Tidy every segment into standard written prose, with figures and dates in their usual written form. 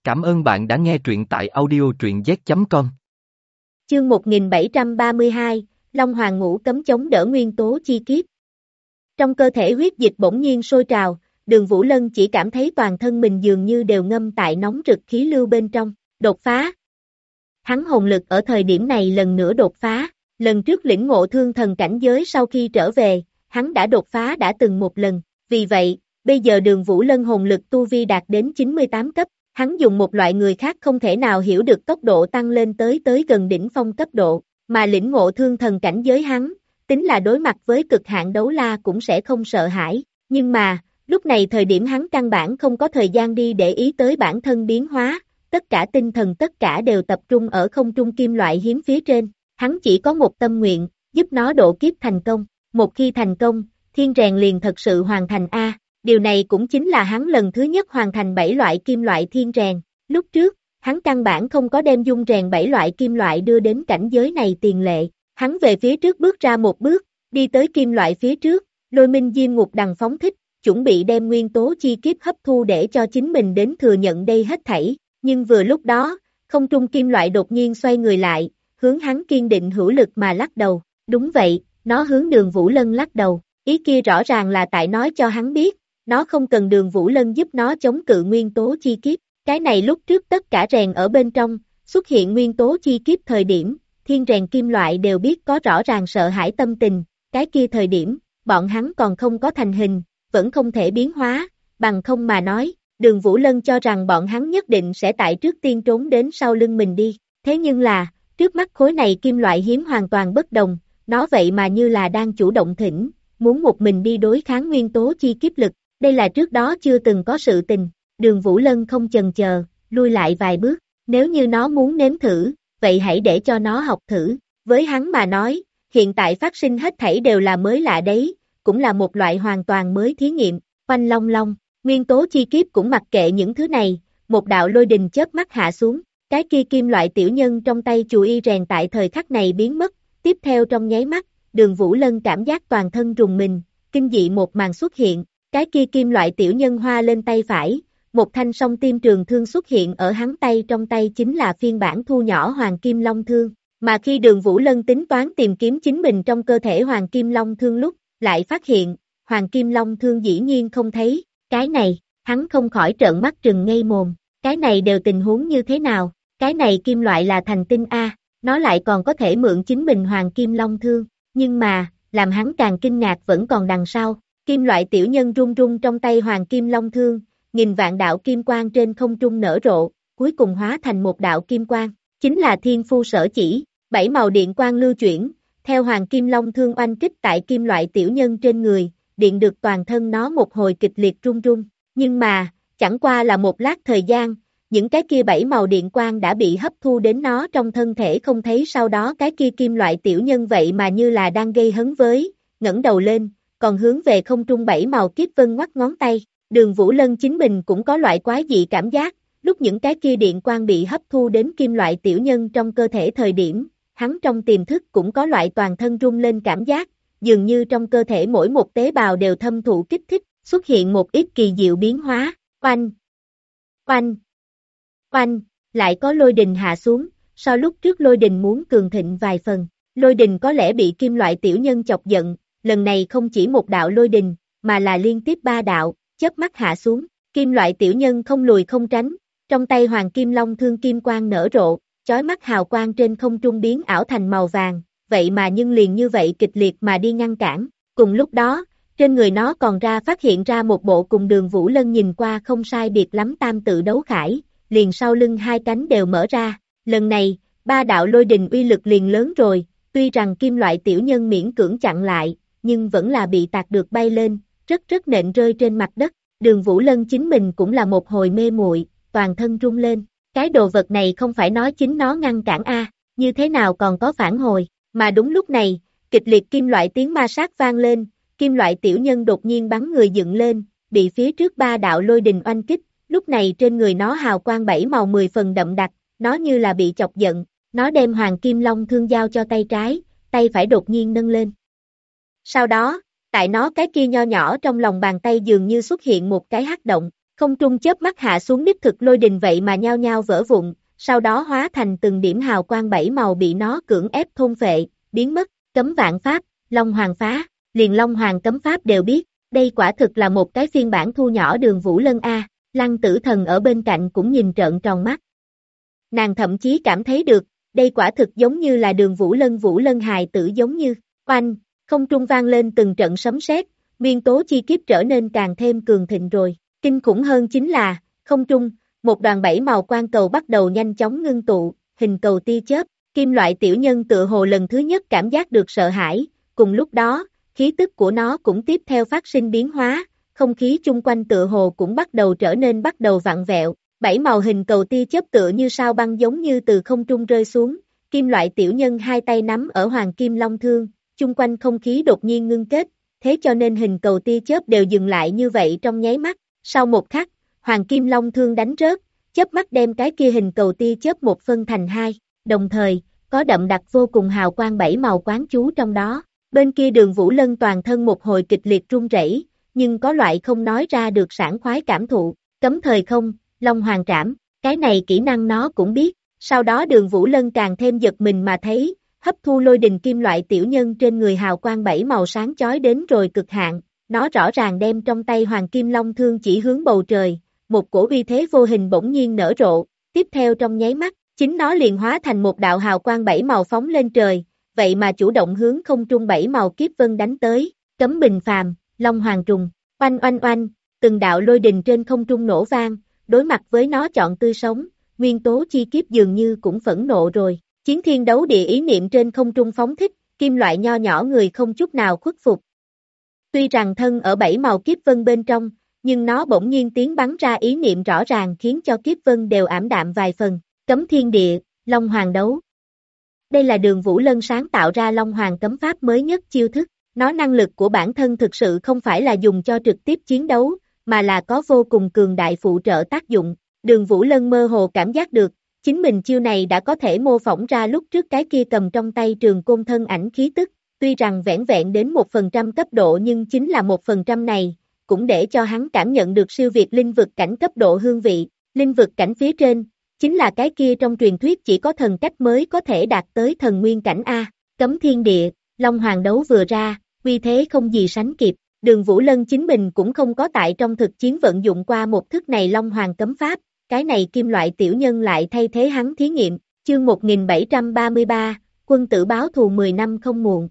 Cảm ơn bạn đã nghe truyện tại audio truyện z.com. Chương 1732, Long Hoàng ngũ cấm chống đỡ nguyên tố chi kiếp. Trong cơ thể huyết dịch bỗng nhiên sôi trào, Đường Vũ Lân chỉ cảm thấy toàn thân mình dường như đều ngâm tại nóng rực khí lưu bên trong, đột phá. Hắn hồn lực ở thời điểm này lần nữa đột phá, lần trước lĩnh ngộ thương thần cảnh giới sau khi trở về, hắn đã đột phá đã từng một lần, vì vậy, bây giờ Đường Vũ Lân hồn lực tu vi đạt đến 98 cấp. Hắn dùng một loại người khác không thể nào hiểu được tốc độ tăng lên tới gần đỉnh phong cấp độ, mà lĩnh ngộ thương thần cảnh giới hắn, tính là đối mặt với cực hạn đấu la cũng sẽ không sợ hãi, nhưng mà, lúc này thời điểm hắn căn bản không có thời gian đi để ý tới bản thân biến hóa, tất cả tinh thần tất cả đều tập trung ở không trung kim loại hiếm phía trên, hắn chỉ có một tâm nguyện, giúp nó độ kiếp thành công, một khi thành công, thiên rèn liền thật sự hoàn thành A. Điều này cũng chính là hắn lần thứ nhất hoàn thành 7 loại kim loại thiên rèn. Lúc trước, hắn căn bản không có đem dung rèn 7 loại kim loại đưa đến cảnh giới này tiền lệ. Hắn về phía trước bước ra một bước, đi tới kim loại phía trước, Lôi Minh Diêm Ngục Đằng phóng thích, chuẩn bị đem nguyên tố chi kiếp hấp thu để cho chính mình đến thừa nhận đây hết thảy. Nhưng vừa lúc đó, không trung kim loại đột nhiên xoay người lại, hướng hắn kiên định hữu lực mà lắc đầu. Đúng vậy, nó hướng Đường Vũ Lân lắc đầu. Ý kia rõ ràng là tại nói cho hắn biết, nó không cần Đường Vũ Lân giúp nó chống cự nguyên tố chi kiếp, cái này lúc trước tất cả rèn ở bên trong, xuất hiện nguyên tố chi kiếp thời điểm, thiên rèn kim loại đều biết có rõ ràng sợ hãi tâm tình, cái kia thời điểm, bọn hắn còn không có thành hình, vẫn không thể biến hóa, bằng không mà nói, Đường Vũ Lân cho rằng bọn hắn nhất định sẽ tại trước tiên trốn đến sau lưng mình đi, thế nhưng là, trước mắt khối này kim loại hiếm hoàn toàn bất đồng, nó vậy mà như là đang chủ động thỉnh, muốn một mình đi đối kháng nguyên tố chi kiếp lực. Đây là trước đó chưa từng có sự tình, Đường Vũ Lân không chần chờ, lui lại vài bước, nếu như nó muốn nếm thử, vậy hãy để cho nó học thử, với hắn mà nói, hiện tại phát sinh hết thảy đều là mới lạ đấy, cũng là một loại hoàn toàn mới thí nghiệm, oanh long long, nguyên tố chi kiếp cũng mặc kệ những thứ này, một đạo lôi đình chớp mắt hạ xuống, cái kia kim loại tiểu nhân trong tay chù y rèn tại thời khắc này biến mất, tiếp theo trong nháy mắt, Đường Vũ Lân cảm giác toàn thân rùng mình, kinh dị một màn xuất hiện. Cái kia kim loại tiểu nhân hoa lên tay phải, một thanh song tim trường thương xuất hiện ở hắn tay, trong tay chính là phiên bản thu nhỏ Hoàng Kim Long Thương, mà khi Đường Vũ Lân tính toán tìm kiếm chính mình trong cơ thể Hoàng Kim Long Thương lúc, lại phát hiện, Hoàng Kim Long Thương dĩ nhiên không thấy, cái này, hắn không khỏi trợn mắt trừng ngây mồm, cái này đều tình huống như thế nào, cái này kim loại là thành tinh A, nó lại còn có thể mượn chính mình Hoàng Kim Long Thương, nhưng mà, làm hắn càng kinh ngạc vẫn còn đằng sau. Kim loại tiểu nhân run run trong tay Hoàng Kim Long Thương, nghìn vạn đạo kim quang trên không trung nở rộ, cuối cùng hóa thành một đạo kim quang, chính là thiên phu sở chỉ, 7 màu điện quang lưu chuyển, theo Hoàng Kim Long Thương oanh kích tại kim loại tiểu nhân trên người, điện được toàn thân nó một hồi kịch liệt run run, nhưng mà, chẳng qua là một lát thời gian, những cái kia 7 màu điện quang đã bị hấp thu đến nó trong thân thể không thấy, sau đó cái kia kim loại tiểu nhân vậy mà như là đang gây hấn với, ngẩng đầu lên, còn hướng về không trung 7 màu kiếp vân ngoắc ngón tay, Đường Vũ Lân chính mình cũng có loại quái dị cảm giác, lúc những cái kia điện quang bị hấp thu đến kim loại tiểu nhân trong cơ thể thời điểm, hắn trong tiềm thức cũng có loại toàn thân rung lên cảm giác, dường như trong cơ thể mỗi một tế bào đều thâm thụ kích thích, xuất hiện một ít kỳ diệu biến hóa, oanh, oanh, oanh, lại có lôi đình hạ xuống, so lúc trước lôi đình muốn cường thịnh vài phần, lôi đình có lẽ bị kim loại tiểu nhân chọc giận. Lần này không chỉ một đạo lôi đình, mà là liên tiếp 3 đạo, chớp mắt hạ xuống, kim loại tiểu nhân không lùi không tránh, trong tay Hoàng Kim Long Thương kim quang nở rộ, chói mắt hào quang trên không trung biến ảo thành màu vàng, vậy mà nhưng liền như vậy kịch liệt mà đi ngăn cản, cùng lúc đó, trên người nó còn phát hiện ra một bộ cùng Đường Vũ Lân nhìn qua không sai biệt lắm tam tự đấu khải, liền sau lưng hai cánh đều mở ra, lần này, 3 đạo lôi đình uy lực liền lớn rồi, tuy rằng kim loại tiểu nhân miễn cưỡng chặn lại, nhưng vẫn là bị tạc được bay lên, rất nện rơi trên mặt đất, Đường Vũ Lân chính mình cũng là một hồi mê muội, toàn thân rung lên, cái đồ vật này không phải nói chính nó ngăn cản A, như thế nào còn có phản hồi, mà đúng lúc này, kịch liệt kim loại tiếng ma sát vang lên, kim loại tiểu nhân đột nhiên bắn người dựng lên, bị phía trước 3 đạo lôi đình oanh kích, lúc này trên người nó hào quang 7 màu 10 phần đậm đặc, nó như là bị chọc giận, nó đem Hoàng Kim Long Thương giao cho tay trái, tay phải đột nhiên nâng lên. Sau đó, tại nó cái kia nho nhỏ trong lòng bàn tay dường như xuất hiện một cái hắc động, Không trung chớp mắt hạ xuống đích thực lôi đình vậy mà nhao nhao vỡ vụn, sau đó hóa thành từng điểm hào quang bảy màu bị nó cưỡng ép thôn phệ, biến mất, cấm vạn pháp, Long Hoàng phá, liền Long Hoàng cấm pháp đều biết, đây quả thực là một cái phiên bản thu nhỏ Đường Vũ Lân a. Lăng Tử Thần ở bên cạnh cũng nhìn trợn tròn mắt. Nàng thậm chí cảm thấy được, đây quả thực giống như là Đường Vũ Lân hài tử giống như, oanh, không trung vang lên từng trận sấm sét, nguyên tố chi kiếp trở nên càng thêm cường thịnh rồi, kinh khủng hơn chính là, không trung, một đoàn bảy màu quang cầu bắt đầu nhanh chóng ngưng tụ, hình cầu tia chớp, kim loại tiểu nhân tựa hồ lần thứ nhất cảm giác được sợ hãi, cùng lúc đó, khí tức của nó cũng tiếp theo phát sinh biến hóa, không khí chung quanh tựa hồ cũng bắt đầu vặn vẹo, bảy màu hình cầu tia chớp tựa như sao băng giống như từ không trung rơi xuống, kim loại tiểu nhân hai tay nắm ở hoàng kim long thương, chung quanh không khí đột nhiên ngưng kết, thế cho nên hình cầu tia chớp đều dừng lại như vậy trong nháy mắt, sau một khắc, hoàng kim long thương đánh rớt, chớp mắt đem cái kia hình cầu tia chớp một phân thành hai, đồng thời, có đậm đặc vô cùng hào quang bảy màu quán chú trong đó, bên kia Đường Vũ Lân toàn thân một hồi kịch liệt run rẩy, nhưng có loại không nói ra được sảng khoái cảm thụ, cấm thời không, Long Hoàng trảm, cái này kỹ năng nó cũng biết, sau đó Đường Vũ Lân càng thêm giật mình mà thấy, hấp thu lôi đình kim loại tiểu nhân trên người hào quang bảy màu sáng chói đến rồi cực hạn, nó rõ ràng đem trong tay hoàng kim long thương chỉ hướng bầu trời, một cổ uy thế vô hình bỗng nhiên nở rộ, tiếp theo trong nháy mắt, chính nó liền hóa thành một đạo hào quang bảy màu phóng lên trời, vậy mà chủ động hướng không trung bảy màu kiếp vân đánh tới, cấm bình phàm, Long Hoàng trùng, oanh oanh oanh, từng đạo lôi đình trên không trung nổ vang, đối mặt với nó chọn tươi sống, nguyên tố chi kiếp dường như cũng phẫn nộ rồi, chiến thiên đấu địa ý niệm trên không trung phóng thích, kim loại nho nhỏ người không chút nào khuất phục. Tuy rằng thân ở bảy màu kiếp vân bên trong, nhưng nó bỗng nhiên tiến bắn ra ý niệm rõ ràng khiến cho kiếp vân đều ảm đạm vài phần, cấm thiên địa, Long Hoàng đấu. Đây là Đường Vũ Lân sáng tạo ra Long Hoàng cấm pháp mới nhất chiêu thức, nó năng lực của bản thân thực sự không phải là dùng cho trực tiếp chiến đấu, mà là có vô cùng cường đại phụ trợ tác dụng, Đường Vũ Lân mơ hồ cảm giác được, chính mình chiêu này đã có thể mô phỏng ra lúc trước cái kia cầm trong tay trường côn thân ảnh khí tức, tuy rằng vẻn vẹn đến 1% cấp độ nhưng chính là 1% này, cũng để cho hắn cảm nhận được siêu việt linh vực cảnh cấp độ hương vị, linh vực cảnh phía trên, chính là cái kia trong truyền thuyết chỉ có thần cách mới có thể đạt tới thần nguyên cảnh A, cấm thiên địa, Long Hoàng đấu vừa ra, uy thế không gì sánh kịp, Đường Vũ Lân chính mình cũng không có tại trong thực chiến vận dụng qua một thức này Long Hoàng cấm pháp, cái này kim loại tiểu nhân lại thay thế hắn thí nghiệm, chương 1733, quân tử báo thù 10 năm không muộn.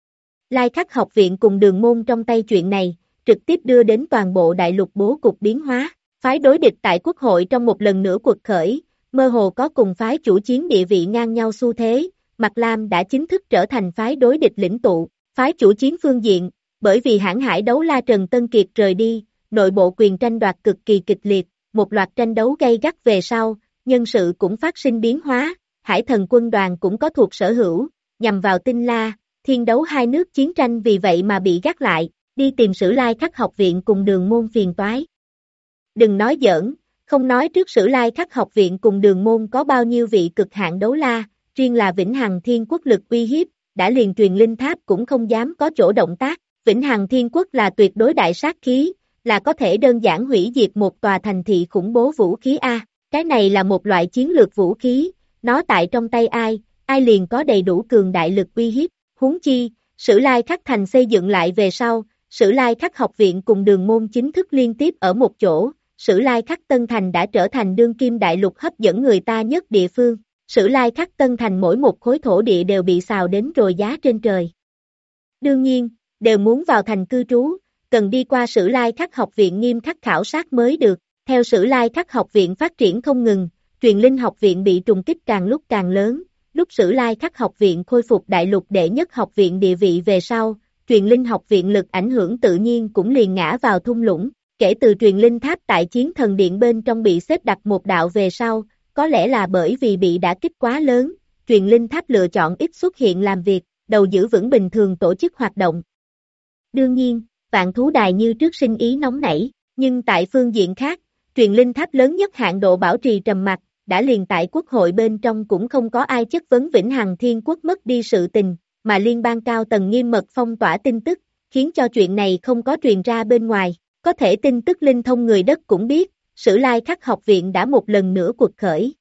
Lai Khắc học viện cùng Đường môn trong tay chuyện này, trực tiếp đưa đến toàn bộ đại lục bố cục biến hóa, phái đối địch tại quốc hội trong một lần nữa quật khởi, mơ hồ có cùng phái chủ chiến địa vị ngang nhau xu thế, Mạc Lam đã chính thức trở thành phái đối địch lĩnh tụ, phái chủ chiến phương diện, bởi vì hãn hải đấu la Trần Tân Kiệt rời đi, nội bộ quyền tranh đoạt cực kỳ kịch liệt, một loạt tranh đấu gay gắt về sau, nhân sự cũng phát sinh biến hóa, Hải Thần quân đoàn cũng có thuộc sở hữu, nhằm vào Tinh La, Thiên đấu hai nước chiến tranh vì vậy mà bị gác lại, đi tìm Sử Lai Khắc học viện cùng Đường môn phiền toái. Đừng nói giỡn, không nói trước Sử Lai Khắc học viện cùng Đường môn có bao nhiêu vị cực hạn đấu la, riêng là Vĩnh Hằng Thiên Quốc lực uy hiếp, đã liền truyền linh tháp cũng không dám có chỗ động tác, Vĩnh Hằng Thiên Quốc là tuyệt đối đại sát khí, là có thể đơn giản hủy diệt một tòa thành thị khủng bố vũ khí A, cái này là một loại chiến lược vũ khí, nó tại trong tay ai, ai liền có đầy đủ cường đại lực uy hiếp, huống chi, Sử Lai Khắc thành xây dựng lại về sau, Sử Lai Khắc học viện cùng Đường môn chính thức liên tiếp ở một chỗ, Sử Lai Khắc Tân Thành đã trở thành đương kim đại lục hấp dẫn người ta nhất địa phương, Sử Lai Khắc Tân Thành mỗi một khối thổ địa đều bị xào đến rồi giá trên trời. Đương nhiên, đều muốn vào thành cư trú, cần đi qua Sử Lai Khắc học viện nghiêm khắc khảo sát mới được, theo Sử Lai Khắc học viện phát triển không ngừng, truyền linh học viện bị trùng kích càng lúc càng lớn, lúc Sử Lai Khắc học viện khôi phục đại lục đệ nhất học viện địa vị về sau, truyền linh học viện lực ảnh hưởng tự nhiên cũng liền ngã vào thung lũng, kể từ truyền linh tháp tại chiến thần điện bên trong bị xếp đặt một đạo về sau, có lẽ là bởi vì bị đả kích quá lớn, truyền linh tháp lựa chọn ít xuất hiện làm việc, đầu giữ vững bình thường tổ chức hoạt động. Đương nhiên, vạn thú đài như trước sinh ý nóng nảy, nhưng tại phương diện khác, truyền linh tháp lớn nhất hạn độ bảo trì trầm mặc, đã liền tại quốc hội bên trong cũng không có ai chất vấn Vĩnh Hằng Thiên Quốc mất đi sự tình, mà liên bang cao tầng nghiêm mật phong tỏa tin tức, khiến cho chuyện này không có truyền ra bên ngoài, có thể tin tức linh thông người đất cũng biết, Sử Lai Khắc học viện đã một lần nữa cuộc khởi.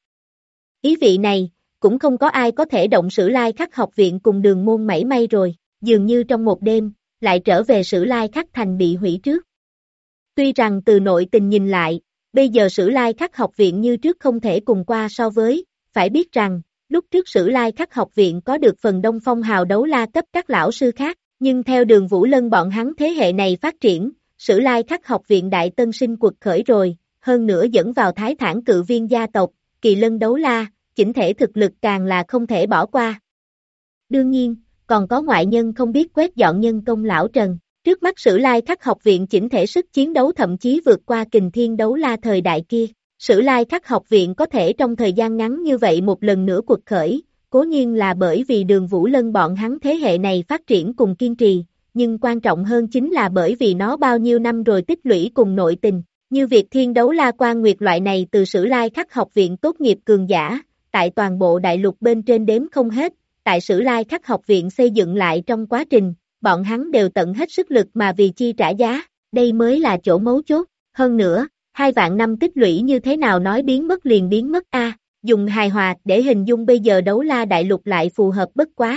Ý vị này, cũng không có ai có thể động Sử Lai Khắc học viện cùng Đường môn mảy may rồi, dường như trong một đêm, lại trở về Sử Lai Khắc thành bị hủy trước. Tuy rằng từ nội tình nhìn lại, bây giờ Sử Lai Khắc học viện như trước không thể cùng qua so với, phải biết rằng, lúc trước Sử Lai Khắc học viện có được phần đông phong hào đấu la cấp các lão sư khác, nhưng theo Đường Vũ Lân bọn hắn thế hệ này phát triển, Sử Lai Khắc học viện đại tân sinh cuộc khởi rồi, hơn nữa dẫn vào Thái Thản cự viên gia tộc, Kỳ Lân đấu la, chỉnh thể thực lực càng là không thể bỏ qua. Đương nhiên, còn có ngoại nhân không biết quét dọn nhân công lão Trần. Trước mắt Sử Lai Khắc học viện chỉnh thể sức chiến đấu thậm chí vượt qua Kình Thiên đấu la thời đại kia. Sử Lai Khắc học viện có thể trong thời gian ngắn như vậy một lần nữa cuộc khởi, cố nhiên là bởi vì Đường Vũ Lân bọn hắn thế hệ này phát triển cùng kiên trì, nhưng quan trọng hơn chính là bởi vì nó bao nhiêu năm rồi tích lũy cùng nội tình, như việc Thiên đấu la Quan Nguyệt loại này từ Sử Lai Khắc học viện tốt nghiệp cường giả, tại toàn bộ đại lục bên trên đếm không hết, tại Sử Lai Khắc học viện xây dựng lại trong quá trình, bọn hắn đều tận hết sức lực mà vì chi trả giá, đây mới là chỗ mấu chốt, hơn nữa, 2 vạn năm tích lũy như thế nào nói biến mất liền biến mất a, dùng hài hòa để hình dung bây giờ đấu la đại lục lại phù hợp bất quá.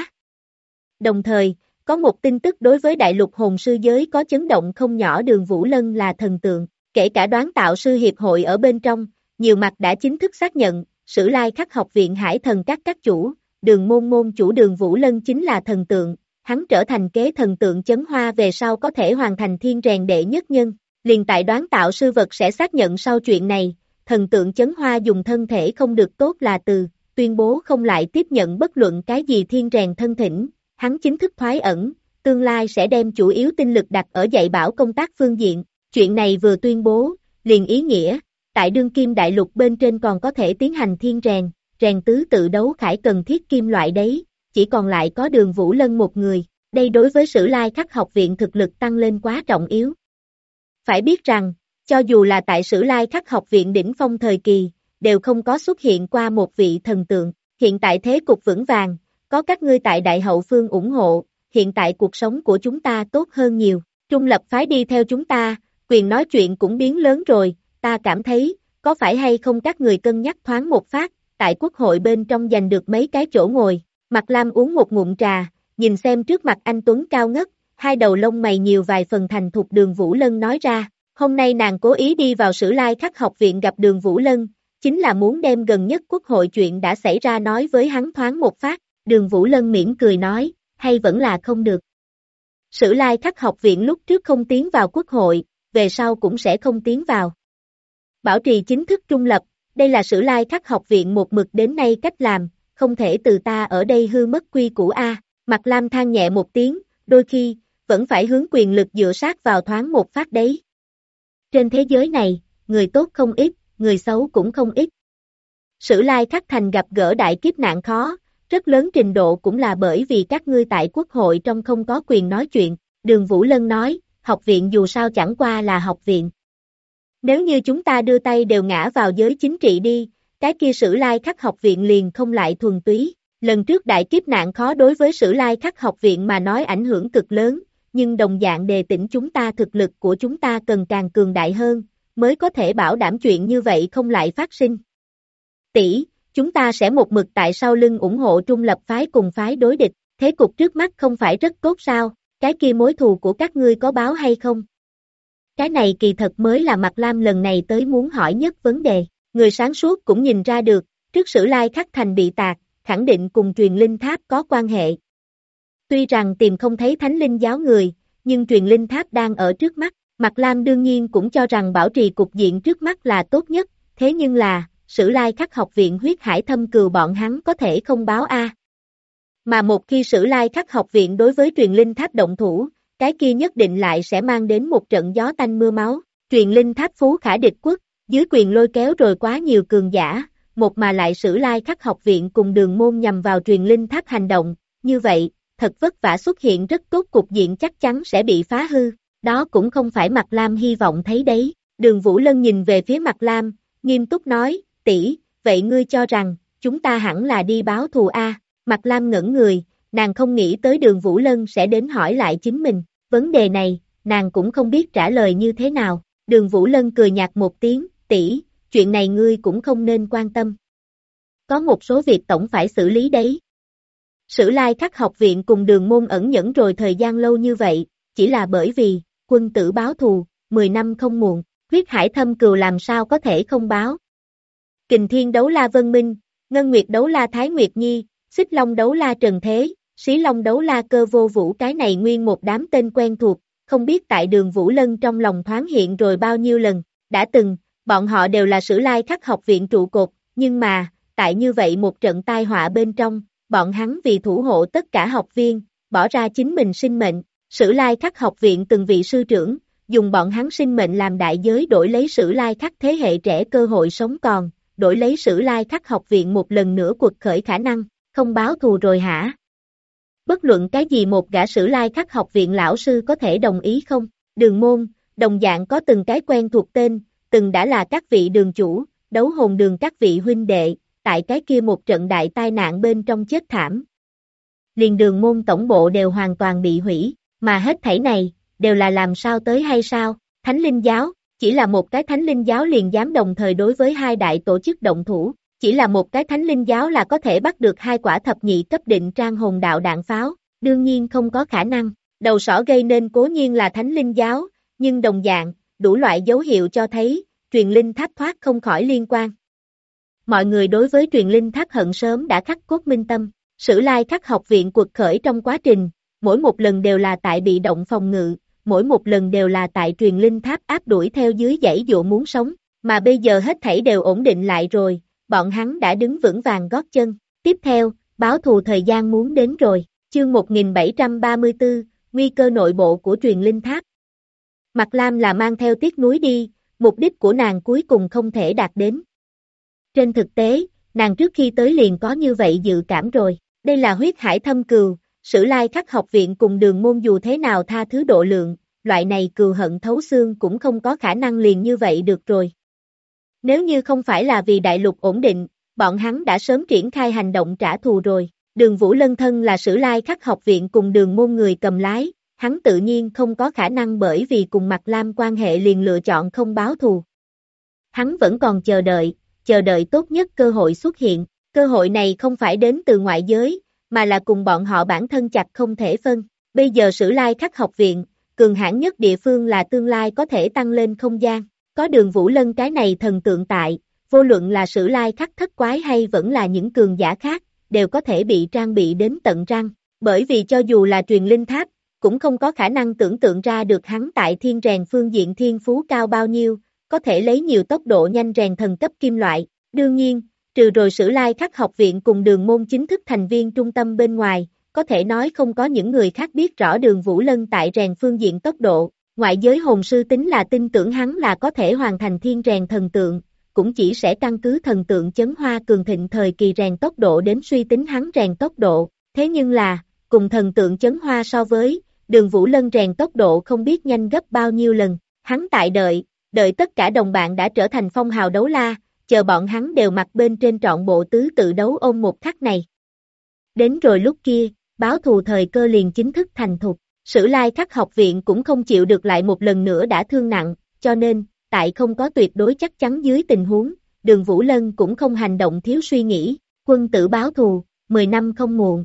Đồng thời, có một tin tức đối với đại lục hồn sư giới có chấn động không nhỏ, Đường Vũ Lân là thần tượng, kể cả đoán tạo sư hiệp hội ở bên trong, nhiều mặt đã chính thức xác nhận, Sử Lai Khắc học viện Hải Thần các chủ, Đường môn môn chủ Đường Vũ Lân chính là thần tượng, hắn trở thành kế thần tượng Chấn Hoa về sau có thể hoàn thành thiên rèn đệ nhất nhân, liền tại đoán tạo sư vật sẽ xác nhận sau chuyện này, thần tượng Chấn Hoa dùng thân thể không được tốt là từ, tuyên bố không lại tiếp nhận bất luận cái gì thiên rèn thân thỉnh, hắn chính thức thoái ẩn, tương lai sẽ đem chủ yếu tinh lực đặt ở dạy bảo công tác phương diện, chuyện này vừa tuyên bố, liền ý nghĩa, tại đương kim đại lục bên trên còn có thể tiến hành thiên rèn, rèn tứ tự đấu khải cần thiết kim loại đấy, chỉ còn lại có Đường Vũ Lân một người, đây đối với Sử Lai Khắc học viện thực lực tăng lên quá trọng yếu. Phải biết rằng, cho dù là tại Sử Lai Khắc học viện đỉnh phong thời kỳ, đều không có xuất hiện qua một vị thần tượng, hiện tại thế cục vững vàng, có các ngươi tại đại hậu phương ủng hộ, hiện tại cuộc sống của chúng ta tốt hơn nhiều, trung lập phái đi theo chúng ta, quyền nói chuyện cũng biến lớn rồi, ta cảm thấy, có phải hay không các người cân nhắc thoáng một phát, tại quốc hội bên trong giành được mấy cái chỗ ngồi, Mạc Lam uống một ngụm trà, nhìn xem trước mặt anh Tuấn cao ngất, hai đầu lông mày nhiều vài phần thành thục. Đường Vũ Lân nói ra, hôm nay nàng cố ý đi vào Sử Lai Khắc học viện gặp Đường Vũ Lân, chính là muốn đem gần nhất quốc hội chuyện đã xảy ra nói với hắn thoáng một phát. Đường Vũ Lân mỉm cười nói, hay vẫn là không được. Sử Lai Khắc học viện lúc trước không tiến vào quốc hội, về sau cũng sẽ không tiến vào. Bảo trì chính thức trung lập, đây là Sử Lai Khắc học viện một mực đến nay cách làm, không thể từ ta ở đây hư mất quy củ a. Mạc Lam than nhẹ một tiếng, đôi khi, vẫn phải hướng quyền lực dựa sát vào thoáng một phát đấy. Trên thế giới này, người tốt không ít, người xấu cũng không ít. Sử Lai Khắc thành gặp gỡ đại kiếp nạn khó, rất lớn trình độ cũng là bởi vì các ngươi tại quốc hội trong không có quyền nói chuyện. Đường Vũ Lân nói, học viện dù sao chẳng qua là học viện. Nếu như chúng ta đưa tay đều ngã vào giới chính trị đi, cái kia Sử Lai Khắc học viện liền không lại thuần túy. Lần trước đại kiếp nạn khó đối với Sử Lai Khắc học viện mà nói ảnh hưởng cực lớn, nhưng đồng dạng đề tỉnh chúng ta thực lực của chúng ta cần càng cường đại hơn, mới có thể bảo đảm chuyện như vậy không lại phát sinh. Tỷ, chúng ta sẽ một mực tại sau lưng ủng hộ trung lập phái cùng phái đối địch, thế cục trước mắt không phải rất tốt sao, cái kia mối thù của các ngươi có báo hay không? Cái này kỳ thật mới là Mạc Lam lần này tới muốn hỏi nhất vấn đề, người sáng suốt cũng nhìn ra được, trước Sử Lai Khắc thành bị tạc, khẳng định cùng truyền linh tháp có quan hệ. Tuy rằng tìm không thấy thánh linh giáo người, nhưng truyền linh tháp đang ở trước mắt, Mạc Lam đương nhiên cũng cho rằng bảo trì cục diện trước mắt là tốt nhất, thế nhưng là, Sử Lai Khắc học viện huyết hải thâm cừu bọn hắn có thể không báo a. Mà một khi Sử Lai Khắc học viện đối với truyền linh tháp động thủ, cái kia nhất định lại sẽ mang đến một trận gió tanh mưa máu, truyền linh tháp phú khả địch quốc, dưới quyền lôi kéo rồi quá nhiều cường giả, một mà lại Sử Lai Khắc học viện cùng Đường môn nhằm vào truyền linh tháp hành động, như vậy, thật vất vả xuất hiện rất tốt cục diện chắc chắn sẽ bị phá hư, đó cũng không phải Mạc Lam hy vọng thấy đấy. Đường Vũ Lân nhìn về phía Mạc Lam, nghiêm túc nói, tỷ, vậy ngươi cho rằng, chúng ta hẳn là đi báo thù a? Mạc Lam ngẩn người, nàng không nghĩ tới Đường Vũ Lân sẽ đến hỏi lại chính mình, vấn đề này, nàng cũng không biết trả lời như thế nào. Đường Vũ Lân cười nhạt một tiếng, tỷ, chuyện này ngươi cũng không nên quan tâm. Có một số việc tổng phải xử lý đấy. Sử Lai Khắc học viện cùng Đường Môn ẩn nhẫn rồi thời gian lâu như vậy, chỉ là bởi vì, quân tử báo thù, 10 năm không muộn, huyết hải thâm cừu làm sao có thể không báo. Kình Thiên đấu la Vân Minh, Ngân Nguyệt đấu la Thái Nguyệt Nhi, Xích Long đấu la Trần Thế, Xí Long đấu la Cơ Vô Vũ, cái này nguyên một đám tên quen thuộc, không biết tại Đường Vũ Lân trong lòng thoáng hiện rồi bao nhiêu lần, đã từng, bọn họ đều là Sử Lai Khắc học viện trụ cột, nhưng mà, tại như vậy một trận tai họa bên trong, bọn hắn vì thủ hộ tất cả học viên, bỏ ra chính mình sinh mệnh. Sử Lai Khắc học viện từng vị sư trưởng, dùng bọn hắn sinh mệnh làm đại giới đổi lấy Sử Lai Khắc thế hệ trẻ cơ hội sống còn, đổi lấy Sử Lai Khắc học viện một lần nữa cuộc khởi khả năng, không báo thù rồi hả? Bất luận cái gì một gã Sử Lai Khắc học viện lão sư có thể đồng ý không? Đường Môn, đồng dạng có từng cái quen thuộc tên, từng đã là các vị đường chủ, Đấu Hồn Đường các vị huynh đệ, tại cái kia một trận đại tai nạn bên trong chết thảm. Liền Đường Môn tổng bộ đều hoàn toàn bị hủy, mà hết thảy này, đều là làm sao tới hay sao? Thánh Linh Giáo, chỉ là một cái Thánh Linh Giáo liền dám đồng thời đối với hai đại tổ chức động thủ, chỉ là một cái Thánh Linh Giáo là có thể bắt được hai quả thập nhị cấp định trang hồn đạo đạn pháo, đương nhiên không có khả năng. Đầu sỏ gây nên cố nhiên là Thánh Linh Giáo, nhưng đồng dạng, đủ loại dấu hiệu cho thấy, truyền linh tháp thoát không khỏi liên quan. Mọi người đối với truyền linh tháp hận sớm đã khắc cốt minh tâm, Sử Lai Khắc học viện cuộc khởi trong quá trình, mỗi một lần đều là tại bị động phòng ngự, mỗi một lần đều là tại truyền linh tháp áp đuổi theo dưới dãy dụa muốn sống, mà bây giờ hết thảy đều ổn định lại rồi, bọn hắn đã đứng vững vàng gót chân. Tiếp theo, báo thù thời gian muốn đến rồi, chương 1734, nguy cơ nội bộ của truyền linh tháp. Mạc Lam là mang theo tiếc nuối đi, mục đích của nàng cuối cùng không thể đạt đến. Trên thực tế, nàng trước khi tới liền có như vậy dự cảm rồi, đây là huyết hải thâm cừu, Sử Lai Khắc học viện cùng Đường Môn dù thế nào tha thứ độ lượng, loại này cừu hận thấu xương cũng không có khả năng liền như vậy được rồi. Nếu như không phải là vì đại lục ổn định, bọn hắn đã sớm triển khai hành động trả thù rồi. Đường Vũ Lân thân là Sử Lai Khắc học viện cùng Đường Môn người cầm lái, hắn tự nhiên không có khả năng bởi vì cùng Mạc Lam quan hệ liền lựa chọn không báo thù. Hắn vẫn còn chờ đợi tốt nhất cơ hội xuất hiện, cơ hội này không phải đến từ ngoại giới, mà là cùng bọn họ bản thân chặt không thể phân. Bây giờ Sử Lai Khắc học viện, cường hãn nhất địa phương là tương lai có thể tăng lên không gian, có Đường Vũ Lân cái này thần tượng tại, vô luận là Sử Lai Khắc thất quái hay vẫn là những cường giả khác, đều có thể bị trang bị đến tận răng, bởi vì cho dù là truyền linh tháp, cũng không có khả năng tưởng tượng ra được hắn tại thiên rèn phương diện thiên phú cao bao nhiêu, có thể lấy nhiều tốc độ nhanh rèn thần cấp kim loại. Đương nhiên, trừ rồi Sử Lai Khắc học viện cùng Đường Môn chính thức thành viên trung tâm bên ngoài, có thể nói không có những người khác biết rõ Đường Vũ Lân tại rèn phương diện tốc độ, ngoại giới hồn sư tính là tin tưởng hắn là có thể hoàn thành thiên rèn thần tượng, cũng chỉ sẽ căn cứ thần tượng chấn hoa cường thịnh thời kỳ rèn tốc độ đến suy tính hắn rèn tốc độ, thế nhưng là, cùng thần tượng chấn hoa so với, Đường Vũ Lân rèn tốc độ không biết nhanh gấp bao nhiêu lần, hắn tại đợi tất cả đồng bạn đã trở thành phong hào đấu la, chờ bọn hắn đều mặc bên trên trọn bộ tứ tự đấu ôm một khắc này. Đến rồi lúc kia, báo thù thời cơ liền chính thức thành thục, Sử Lai Khắc học viện cũng không chịu được lại một lần nữa đã thương nặng, cho nên, tại không có tuyệt đối chắc chắn dưới tình huống, Đường Vũ Lân cũng không hành động thiếu suy nghĩ, quân tử báo thù, 10 năm không muộn.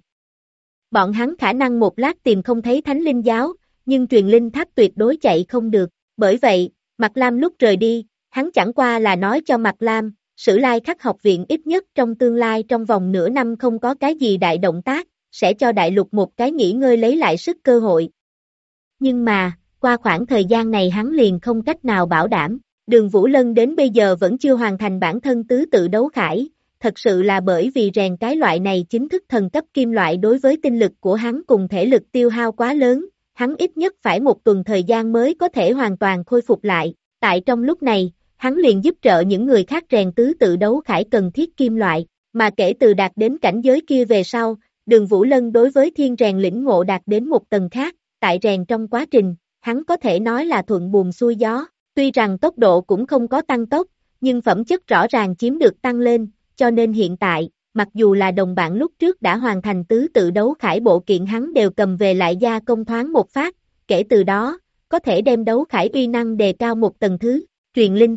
Bọn hắn khả năng một lát tìm không thấy Thánh Linh Giáo, nhưng truyền linh tháp tuyệt đối chạy không được, bởi vậy, Mạc Lam lúc rời đi, hắn chẳng qua là nói cho Mạc Lam, Sử Lai Khắc học viện ít nhất trong tương lai trong vòng nửa năm không có cái gì đại động tác, sẽ cho đại lục một cái nghỉ ngơi lấy lại sức cơ hội. Nhưng mà, qua khoảng thời gian này hắn liền không cách nào bảo đảm, Đường Vũ Lân đến bây giờ vẫn chưa hoàn thành bản thân tứ tự đấu khải, thật sự là bởi vì rèn cái loại này chính thức thần cấp kim loại đối với tinh lực của hắn cùng thể lực tiêu hao quá lớn, hắn ít nhất phải một tuần thời gian mới có thể hoàn toàn khôi phục lại, tại trong lúc này, hắn liền giúp trợ những người khác rèn tứ tự đấu khải cần thiết kim loại, mà kể từ đạt đến cảnh giới kia về sau, Đường Vũ Lân đối với thiên rèn lĩnh ngộ đạt đến một tầng khác, tại rèn trong quá trình, hắn có thể nói là thuận buồm xuôi gió, tuy rằng tốc độ cũng không có tăng tốc, nhưng phẩm chất rõ ràng chiếm được tăng lên, cho nên hiện tại, mặc dù là đồng bạn lúc trước đã hoàn thành tứ tự đấu khải bộ kiện hắn đều cầm về lại gia công thoáng một phát, kể từ đó, có thể đem đấu khải uy năng đề cao một tầng thứ, truyền linh tháp,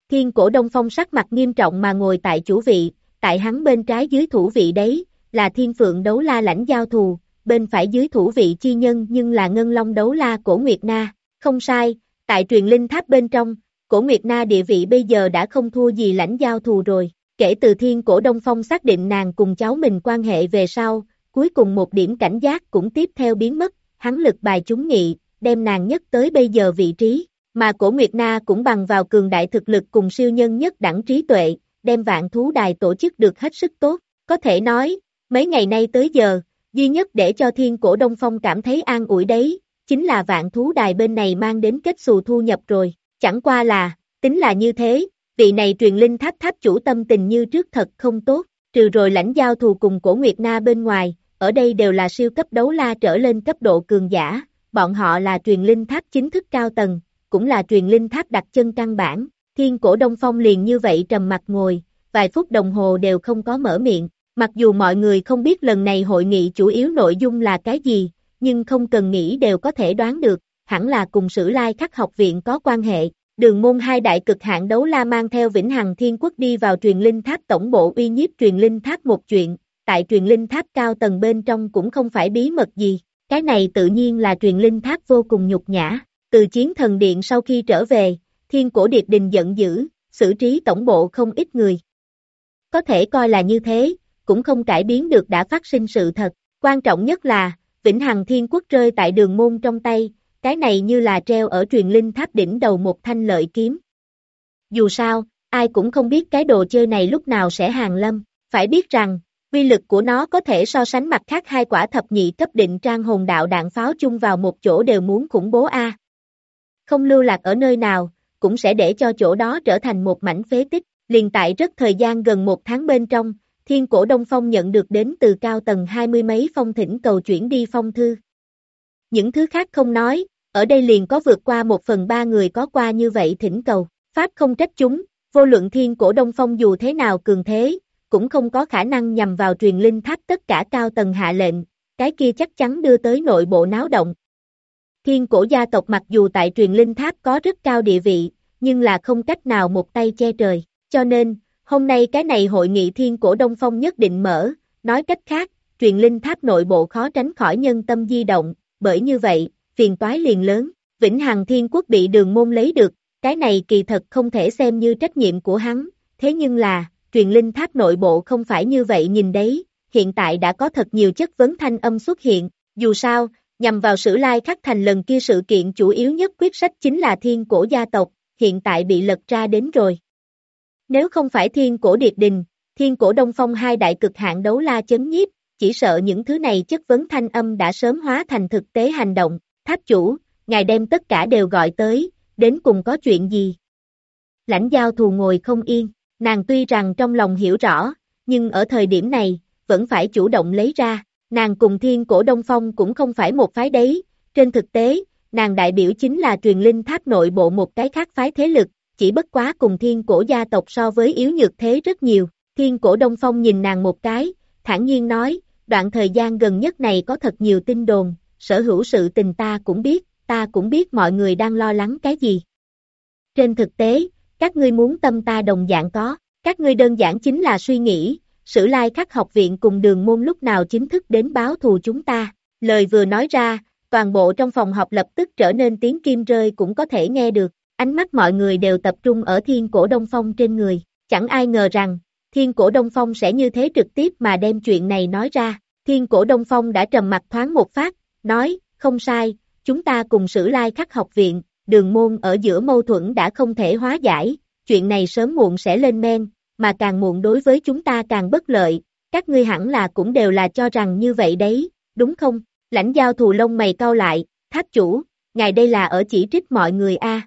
Thiên Cổ Đông Phong sắc mặt nghiêm trọng mà ngồi tại chủ vị, tại hắn bên trái dưới thủ vị đấy, là Thiên Phượng Đấu La lãnh giao thù, bên phải dưới thủ vị chi nhân nhưng là Ngân Long Đấu La Cổ Nguyệt Na. Không sai, tại truyền linh tháp bên trong, Cổ Nguyệt Na địa vị bây giờ đã không thua gì lãnh giao thù rồi. Kể từ Thiên Cổ Đông Phong xác định nàng cùng cháu mình quan hệ về sau, cuối cùng một điểm cảnh giác cũng tiếp theo biến mất, hắn lực bài chúng nghị, đem nàng nhất tới bây giờ vị trí, mà Cổ Nguyệt Na cũng bằng vào cường đại thực lực cùng siêu nhân nhất đẳng trí tuệ, đem Vạn Thú Đài tổ chức được hết sức tốt, có thể nói, mấy ngày nay tới giờ, duy nhất để cho Thiên Cổ Đông Phong cảm thấy an ủi đấy, chính là Vạn Thú Đài bên này mang đến kết xù thu nhập rồi, chẳng qua là, tính là như thế, vị này truyền linh tháp tháp chủ tâm tình như trước thật không tốt, trừ rồi lãnh giao thù cùng Cổ Nguyệt Na bên ngoài, ở đây đều là siêu cấp đấu la trở lên cấp độ cường giả, bọn họ là truyền linh tháp chính thức cao tầng, cũng là truyền linh tháp đặt chân căn bản, Thiên Cổ Đông Phong liền như vậy trầm mặt ngồi, vài phút đồng hồ đều không có mở miệng, mặc dù mọi người không biết lần này hội nghị chủ yếu nội dung là cái gì, nhưng không cần nghĩ đều có thể đoán được, hẳn là cùng Sử Lai Khắc học viện có quan hệ. Đường môn hai đại cực hạn đấu la mang theo Vĩnh Hằng Thiên Quốc đi vào truyền linh tháp tổng bộ uy nhiếp truyền linh tháp một chuyện, tại truyền linh tháp cao tầng bên trong cũng không phải bí mật gì, cái này tự nhiên là truyền linh tháp vô cùng nhục nhã. Từ chiến thần điện sau khi trở về, Thiên Cổ Điệt Đình giận dữ, xử trí tổng bộ không ít người. Có thể coi là như thế, cũng không cải biến được đã phát sinh sự thật, quan trọng nhất là, Vĩnh Hằng Thiên Quốc rơi tại đường môn trong tay, cái này như là treo ở truyền linh tháp đỉnh đầu một thanh lợi kiếm. Dù sao, ai cũng không biết cái đồ chơi này lúc nào sẽ hàng lâm, phải biết rằng, uy lực của nó có thể so sánh mặt khác hai quả thập nhị cấp định trang hồn đạo đạn pháo chung vào một chỗ đều muốn khủng bố a. Không lưu lạc ở nơi nào, cũng sẽ để cho chỗ đó trở thành một mảnh phế tích, liền tại rất thời gian gần một tháng bên trong, Thiên Cổ Đông Phong nhận được đến từ cao tầng 20 mấy phong thỉnh cầu chuyển đi phong thư. Những thứ khác không nói, ở đây liền có vượt qua 1/3 người có qua như vậy thỉnh cầu, Pháp không trách chúng, vô luận Thiên Cổ Đông Phong dù thế nào cường thế, cũng không có khả năng nhằm vào truyền linh tháp tất cả cao tầng hạ lệnh, cái kia chắc chắn đưa tới nội bộ náo động. Thiên Cổ gia tộc mặc dù tại truyền linh tháp có rất cao địa vị, nhưng là không cách nào một tay che trời, cho nên, hôm nay cái này hội nghị Thiên Cổ Đông Phong nhất định mở, nói cách khác, truyền linh tháp nội bộ khó tránh khỏi nhân tâm di động, bởi như vậy, phiền toái liền lớn, Vĩnh Hằng Thiên Quốc bị đường môn lấy được, cái này kỳ thật không thể xem như trách nhiệm của hắn, thế nhưng là, truyền linh tháp nội bộ không phải như vậy nhìn đấy, hiện tại đã có thật nhiều chất vấn thanh âm xuất hiện, dù sao, nhằm vào Sử Lai Khắc thành lần kia sự kiện chủ yếu nhất quyết sách chính là Thiên Cổ gia tộc, hiện tại bị lật ra đến rồi. Nếu không phải Thiên Cổ Điệt Đình, Thiên Cổ Đông Phong hai đại cực hạn đấu la chấn nhiếp, chỉ sợ những thứ này chất vấn thanh âm đã sớm hóa thành thực tế hành động, tháp chủ, ngài đem tất cả đều gọi tới, đến cùng có chuyện gì? Lãnh giao thù ngồi không yên, nàng tuy rằng trong lòng hiểu rõ, nhưng ở thời điểm này, vẫn phải chủ động lấy ra, nàng cùng Thiên Cổ Đông Phong cũng không phải một phái đấy, trên thực tế, nàng đại biểu chính là truyền linh tháp nội bộ một cái khác phái thế lực, chỉ bất quá cùng Thiên Cổ gia tộc so với yếu nhược thế rất nhiều, Thiên Cổ Đông Phong nhìn nàng một cái, thản nhiên nói, đoạn thời gian gần nhất này có thật nhiều tin đồn, sở hữu sự tình ta cũng biết mọi người đang lo lắng cái gì. Trên thực tế, các ngươi muốn tâm ta đồng dạng có, các ngươi đơn giản chính là suy nghĩ, Sử Lai Khắc học viện cùng đường môn lúc nào chính thức đến báo thù chúng ta, lời vừa nói ra, toàn bộ trong phòng họp lập tức trở nên tiếng kim rơi cũng có thể nghe được, ánh mắt mọi người đều tập trung ở Thiên Cổ Đông Phong trên người, chẳng ai ngờ rằng, Thiên Cổ Đông Phong sẽ như thế trực tiếp mà đem chuyện này nói ra, Thiên Cổ Đông Phong đã trầm mặt thoáng một phát, nói, không sai, chúng ta cùng Sử Lai Khắc học viện, đường môn ở giữa mâu thuẫn đã không thể hóa giải, chuyện này sớm muộn sẽ lên men, mà càng muộn đối với chúng ta càng bất lợi, các ngươi hẳn là cũng đều là cho rằng như vậy đấy, đúng không? Lãnh giao thù lông mày cau lại, tháp chủ, ngài đây là ở chỉ trích mọi người a.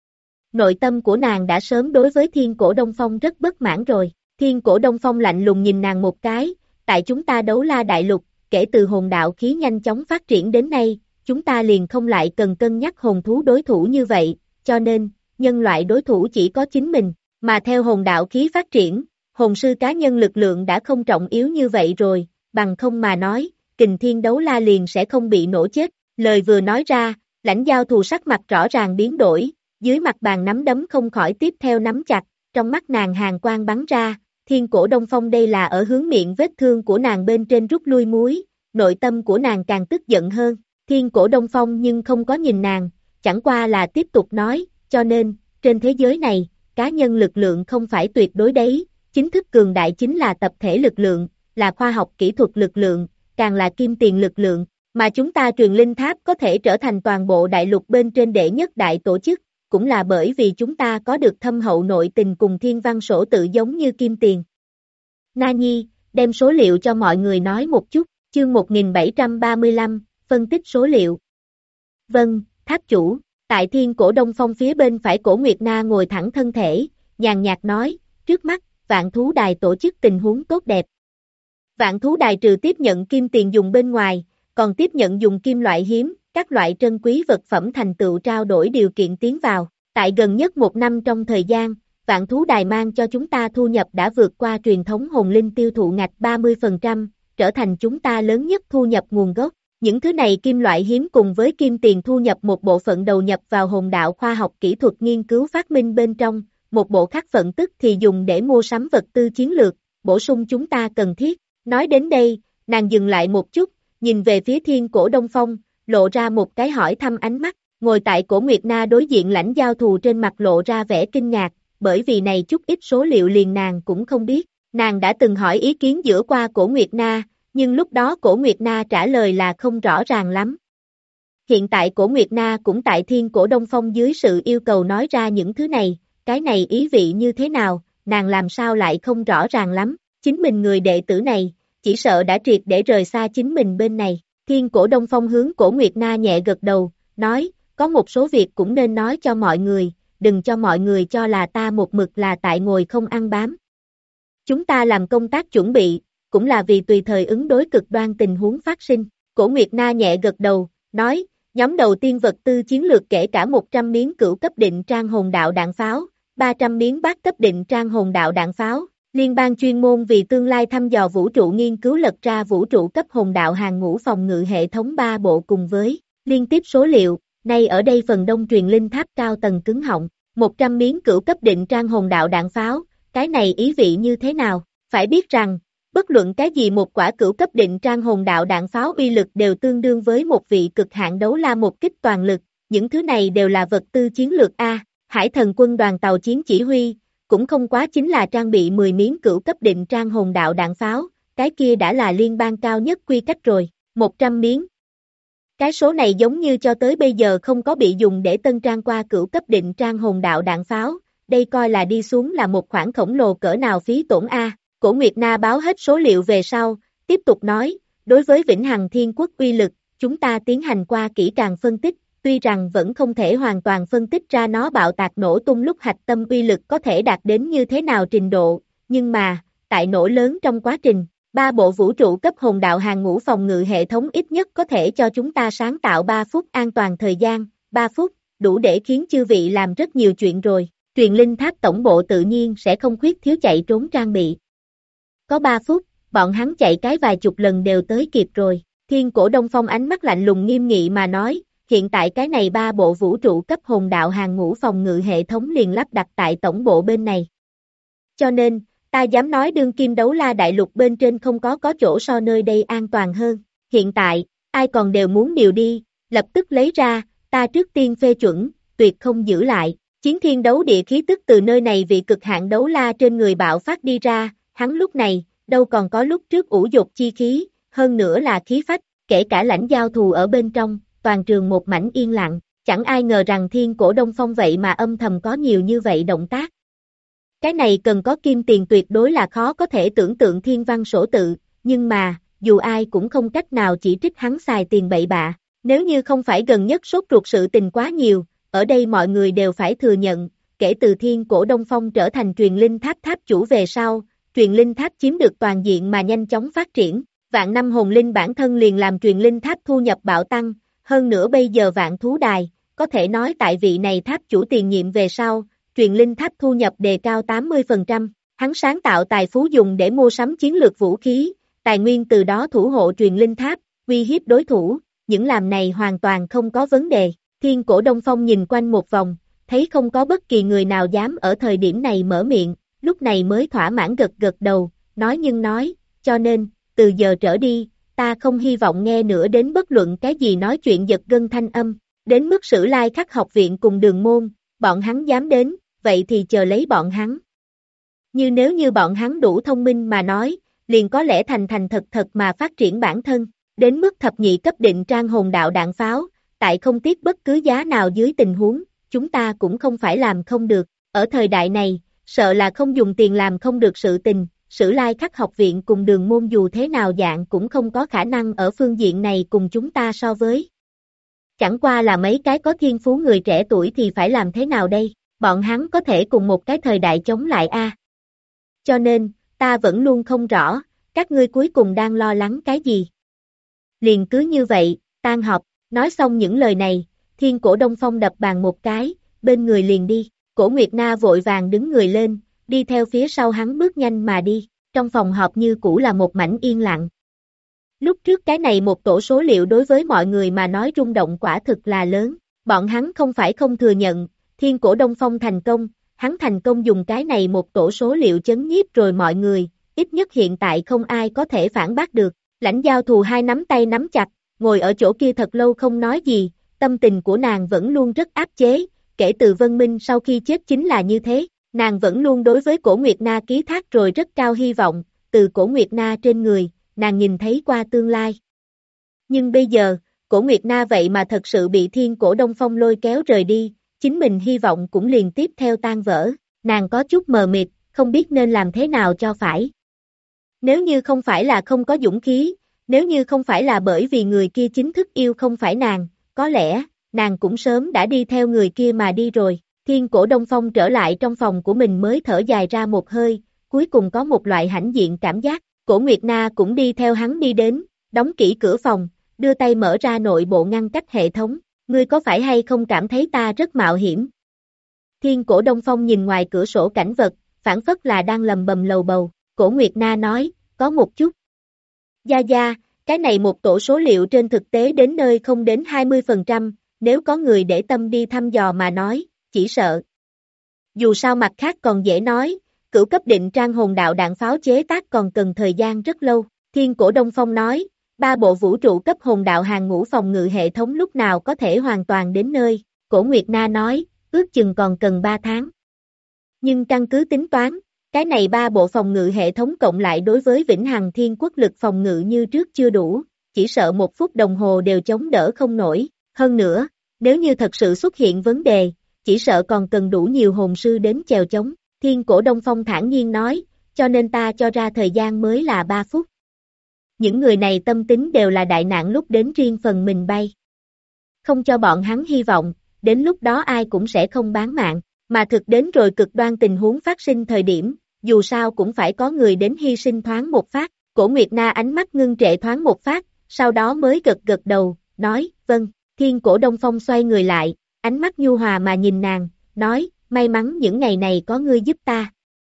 Nội tâm của nàng đã sớm đối với Thiên Cổ Đông Phong rất bất mãn rồi, Thiên Cổ Đông Phong lạnh lùng nhìn nàng một cái, tại chúng ta đấu la đại lục, kể từ hồn đạo khí nhanh chóng phát triển đến nay, chúng ta liền không lại cần cân nhắc hồn thú đối thủ như vậy, cho nên, nhân loại đối thủ chỉ có chính mình, mà theo hồn đạo khí phát triển, hồn sư cá nhân lực lượng đã không trọng yếu như vậy rồi, bằng không mà nói, Kình Thiên đấu la liền sẽ không bị nổ chết, lời vừa nói ra, lãnh giao thù sắc mặt rõ ràng biến đổi, dưới mặt bàn nắm đấm không khỏi tiếp theo nắm chặt, trong mắt nàng hàn quang bắn ra, Thiên Cổ Đông Phong đây là ở hướng miệng vết thương của nàng bên trên rút lui muối, nội tâm của nàng càng tức giận hơn, Thiên Cổ Đông Phong nhưng không có nhìn nàng, chẳng qua là tiếp tục nói, cho nên, trên thế giới này, cá nhân lực lượng không phải tuyệt đối đấy, chính thức cường đại chính là tập thể lực lượng, là khoa học kỹ thuật lực lượng, càng là kim tiền lực lượng, mà chúng ta Truyền Linh Tháp có thể trở thành toàn bộ đại lục bên trên đệ nhất đại tổ chức, cũng là bởi vì chúng ta có được thâm hậu nội tình cùng thiên văn sổ tự giống như kim tiền. Na Nhi, đem số liệu cho mọi người nói một chút, chương 1735, phân tích số liệu. Vâng, tháp chủ, tại Thiên Cổ Đông Phong phía bên phải Cổ Nguyệt Na ngồi thẳng thân thể, nhàn nhạt nói, trước mắt, Vạn Thú Đài tổ chức tình huống tốt đẹp. Vạn Thú Đài trừ tiếp nhận kim tiền dùng bên ngoài, còn tiếp nhận dùng kim loại hiếm, các loại trân quý vật phẩm thành tựu trao đổi điều kiện tiến vào. Tại gần nhất một năm trong thời gian, Vạn Thú Đài mang cho chúng ta thu nhập đã vượt qua truyền thống hồn linh tiêu thụ ngạch 30%, trở thành chúng ta lớn nhất thu nhập nguồn gốc. Những thứ này kim loại hiếm cùng với kim tiền thu nhập một bộ phận đầu nhập vào hồn đạo khoa học kỹ thuật nghiên cứu phát minh bên trong, một bộ khác phận tức thì dùng để mua sắm vật tư chiến lược, bổ sung chúng ta cần thiết. Nói đến đây, nàng dừng lại một chút, nhìn về phía Thiên Cổ Đông Phong, lộ ra một cái hỏi thăm ánh mắt, ngồi tại Cổ Nguyệt Na đối diện lãnh giao thù trên mặt lộ ra vẻ kinh ngạc, bởi vì này chút ít số liệu liền nàng cũng không biết, nàng đã từng hỏi ý kiến giữa qua Cổ Nguyệt Na, nhưng lúc đó Cổ Nguyệt Na trả lời là không rõ ràng lắm. Hiện tại Cổ Nguyệt Na cũng tại Thiên Cổ Đông Phong dưới sự yêu cầu nói ra những thứ này, cái này ý vị như thế nào, nàng làm sao lại không rõ ràng lắm, chính mình người đệ tử này, chỉ sợ đã triệt để rời xa chính mình bên này. Thiên Cổ Đông Phong hướng Cổ Nguyệt Na nhẹ gật đầu, nói, có một số việc cũng nên nói cho mọi người, đừng cho mọi người cho là ta một mực là tại ngồi không ăn bám. Chúng ta làm công tác chuẩn bị, cũng là vì tùy thời ứng đối cực đoan tình huống phát sinh. Cổ Nguyệt Na nhẹ gật đầu, nói, nhóm đầu tiên vật tư chiến lược kể cả 100 miếng cửu cấp định trang hồn đạo đạn pháo, 300 miếng bát cấp định trang hồn đạo đạn pháo, liên bang chuyên môn vì tương lai thăm dò vũ trụ nghiên cứu lật ra vũ trụ cấp hồn đạo hàng ngũ phòng ngự hệ thống 3 bộ cùng với liên tiếp số liệu, nay ở đây phần đông Truyền Linh Tháp cao tầng cứng họng, 100 miếng cửu cấp định trang hồn đạo đạn pháo, cái này ý vị như thế nào? Phải biết rằng, bất luận cái gì một quả cửu cấp định trang hồn đạo đạn pháo uy lực đều tương đương với một vị cực hạn đấu la một kích toàn lực, những thứ này đều là vật tư chiến lược A, Hải Thần quân đoàn tàu chiến chỉ huy, cũng không quá chính là trang bị 10 miếng cửu cấp định trang hồn đạo đạn pháo, cái kia đã là liên bang cao nhất quy cách rồi, 100 miếng. Cái số này giống như cho tới bây giờ không có bị dùng để tân trang qua cửu cấp định trang hồn đạo đạn pháo, đây coi là đi xuống là một khoản khổng lồ cỡ nào phí tổn A. Cổ Nguyệt Na báo hết số liệu về sau, tiếp tục nói, đối với Vĩnh Hằng Thiên Quốc uy lực, chúng ta tiến hành qua kỹ càng phân tích, tuy rằng vẫn không thể hoàn toàn phân tích ra nó bạo tạc nổ tung lúc hạch tâm uy lực có thể đạt đến như thế nào trình độ, nhưng mà, tại nổ lớn trong quá trình, 3 bộ vũ trụ cấp hồn đạo hàng ngũ phòng ngự hệ thống ít nhất có thể cho chúng ta sáng tạo 3 phút an toàn thời gian, 3 phút, đủ để khiến chư vị làm rất nhiều chuyện rồi, Truyền Linh Tháp tổng bộ tự nhiên sẽ không khuyết thiếu chạy trốn trang bị. Có 3 phút, bọn hắn chạy cái vài chục lần đều tới kịp rồi, Thiên Cổ Đông Phong ánh mắt lạnh lùng nghiêm nghị mà nói, hiện tại cái này 3 bộ vũ trụ cấp hồn đạo hàng ngũ phòng ngự hệ thống liền lắp đặt tại tổng bộ bên này. Cho nên, ta dám nói đương kim đấu la đại lục bên trên không có chỗ so nơi đây an toàn hơn, hiện tại, ai còn đều muốn điều đi, lập tức lấy ra, ta trước tiên phê chuẩn, tuyệt không giữ lại, chiến thiên đấu địa khí tức từ nơi này vì cực hạn đấu la trên người bạo phát đi ra, hắn lúc này, đâu còn có lúc trước ủ dục chi khí, hơn nữa là khí phách, kể cả lãnh giao thù ở bên trong, toàn trường một mảnh yên lặng, chẳng ai ngờ rằng Thiên Cổ Đông Phong vậy mà âm thầm có nhiều như vậy động tác. Cái này cần có kim tiền tuyệt đối là khó có thể tưởng tượng thiên văn sổ tự, nhưng mà, dù ai cũng không cách nào chỉ trích hắn xài tiền bậy bạ, nếu như không phải gần nhất sốt ruột sự tình quá nhiều, ở đây mọi người đều phải thừa nhận, kể từ Thiên Cổ Đông Phong trở thành Truyền Linh Tháp tháp chủ về sau, Truyền Linh Tháp chiếm được toàn diện mà nhanh chóng phát triển, vạn năm hồn linh bản thân liền làm Truyền Linh Tháp thu nhập bạo tăng, hơn nữa bây giờ Vạn Thú Đài, có thể nói tại vị này tháp chủ tiền nhiệm về sau, Truyền Linh Tháp thu nhập đề cao 80%, hắn sáng tạo tài phú dùng để mua sắm chiến lược vũ khí, tài nguyên từ đó thủ hộ Truyền Linh Tháp, uy hiếp đối thủ, những làm này hoàn toàn không có vấn đề. Thiên Cổ Đông Phong nhìn quanh một vòng, thấy không có bất kỳ người nào dám ở thời điểm này mở miệng, lúc này mới thỏa mãn gật gật đầu, nói, cho nên, từ giờ trở đi, ta không hy vọng nghe nữa đến bất luận cái gì nói chuyện giật gân thanh âm, đến mức Sử Lai Khắc học viện cùng Đường Môn, bọn hắn dám đến, vậy thì chờ lấy bọn hắn. Nếu như bọn hắn đủ thông minh mà nói, liền có lẽ thành thật mà phát triển bản thân, đến mức thập nhị cấp định trang hồn đạo đạn pháo, tại không tiếc bất cứ giá nào dưới tình huống, chúng ta cũng không phải làm không được, ở thời đại này, sợ là không dùng tiền làm không được sự tình, Sử Lai Khắc học viện cùng Đường Môn dù thế nào dạng cũng không có khả năng ở phương diện này cùng chúng ta so với. Chẳng qua là mấy cái có thiên phú người trẻ tuổi thì phải làm thế nào đây, bọn hắn có thể cùng một cái thời đại chống lại a. Cho nên, ta vẫn luôn không rõ, các ngươi cuối cùng đang lo lắng cái gì. Liền cứ như vậy, tan họp, nói xong những lời này, Thiên Cổ Đông Phong đập bàn một cái, bên người liền đi, Cổ Nguyệt Na vội vàng đứng người lên, đi theo phía sau hắn bước nhanh mà đi, trong phòng họp như cũ là một mảnh yên lặng. Lúc trước cái này một tổ số liệu đối với mọi người mà nói rung động quả thực là lớn, bọn hắn không phải không thừa nhận, Thiên Cổ Đông Phong thành công, hắn thành công dùng cái này một tổ số liệu chấn nhiếp rồi mọi người, ít nhất hiện tại không ai có thể phản bác được, Lãnh Giao Thù hai nắm tay nắm chặt, ngồi ở chỗ kia thật lâu không nói gì, tâm tình của nàng vẫn luôn rất áp chế, kể từ Vân Minh sau khi chết chính là như thế, nàng vẫn luôn đối với Cổ Nguyệt Na ký thác rồi rất cao hy vọng, từ Cổ Nguyệt Na trên người, nàng nhìn thấy qua tương lai. Nhưng bây giờ, Cổ Nguyệt Na vậy mà thật sự bị Thiên Cổ Đông Phong lôi kéo rời đi, chính mình hy vọng cũng liền tiếp theo tan vỡ, nàng có chút mờ mịt, không biết nên làm thế nào cho phải. Nếu như không phải là không có dũng khí, nếu như không phải là bởi vì người kia chính thức yêu không phải nàng, có lẽ, nàng cũng sớm đã đi theo người kia mà đi rồi. Thiên Cổ Đông Phong trở lại trong phòng của mình mới thở dài ra một hơi, cuối cùng có một loại hãnh diện cảm giác, Cổ Nguyệt Na cũng đi theo hắn đi đến, đóng kỹ cửa phòng, đưa tay mở ra nội bộ ngăn cách hệ thống, ngươi có phải hay không cảm thấy ta rất mạo hiểm? Thiên Cổ Đông Phong nhìn ngoài cửa sổ cảnh vật, phảng phất là đang lầm bầm lầu bầu, Cổ Nguyệt Na nói, có một chút. Gia, cái này một tổ số liệu trên thực tế đến nơi không đến 20%, nếu có người để tâm đi thăm dò mà nói, chỉ sợ. Dù sao mặt khác còn dễ nói, cửu cấp định trang hồn đạo đạn pháo chế tác còn cần thời gian rất lâu, Thiên Cổ Đông Phong nói, 3 bộ vũ trụ cấp hồn đạo hàng ngũ phòng ngự hệ thống lúc nào có thể hoàn toàn đến nơi, Cổ Nguyệt Na nói, ước chừng còn cần 3 tháng. Nhưng căn cứ tính toán, cái này 3 bộ phòng ngự hệ thống cộng lại đối với Vĩnh Hằng Thiên Quốc lực phòng ngự như trước chưa đủ, chỉ sợ 1 phút đồng hồ đều chống đỡ không nổi, hơn nữa, nếu như thật sự xuất hiện vấn đề, chỉ sợ còn cần đủ nhiều hồn sư đến chèo chống, Thiên Cổ Đông Phong thản nhiên nói, cho nên ta cho ra thời gian mới là 3 phút. Những người này tâm tính đều là đại nạn lúc đến riêng phần mình bay. Không cho bọn hắn hy vọng, đến lúc đó ai cũng sẽ không bán mạng, mà thực đến rồi cực đoan tình huống phát sinh thời điểm, dù sao cũng phải có người đến hy sinh thoáng một phát, Cổ Nguyệt Na ánh mắt ngưng trệ thoáng một phát, sau đó mới gật đầu, nói, vâng, Thiên Cổ Đông Phong xoay người lại, ánh mắt nhu hòa mà nhìn nàng, nói, may mắn những ngày này có ngươi giúp ta.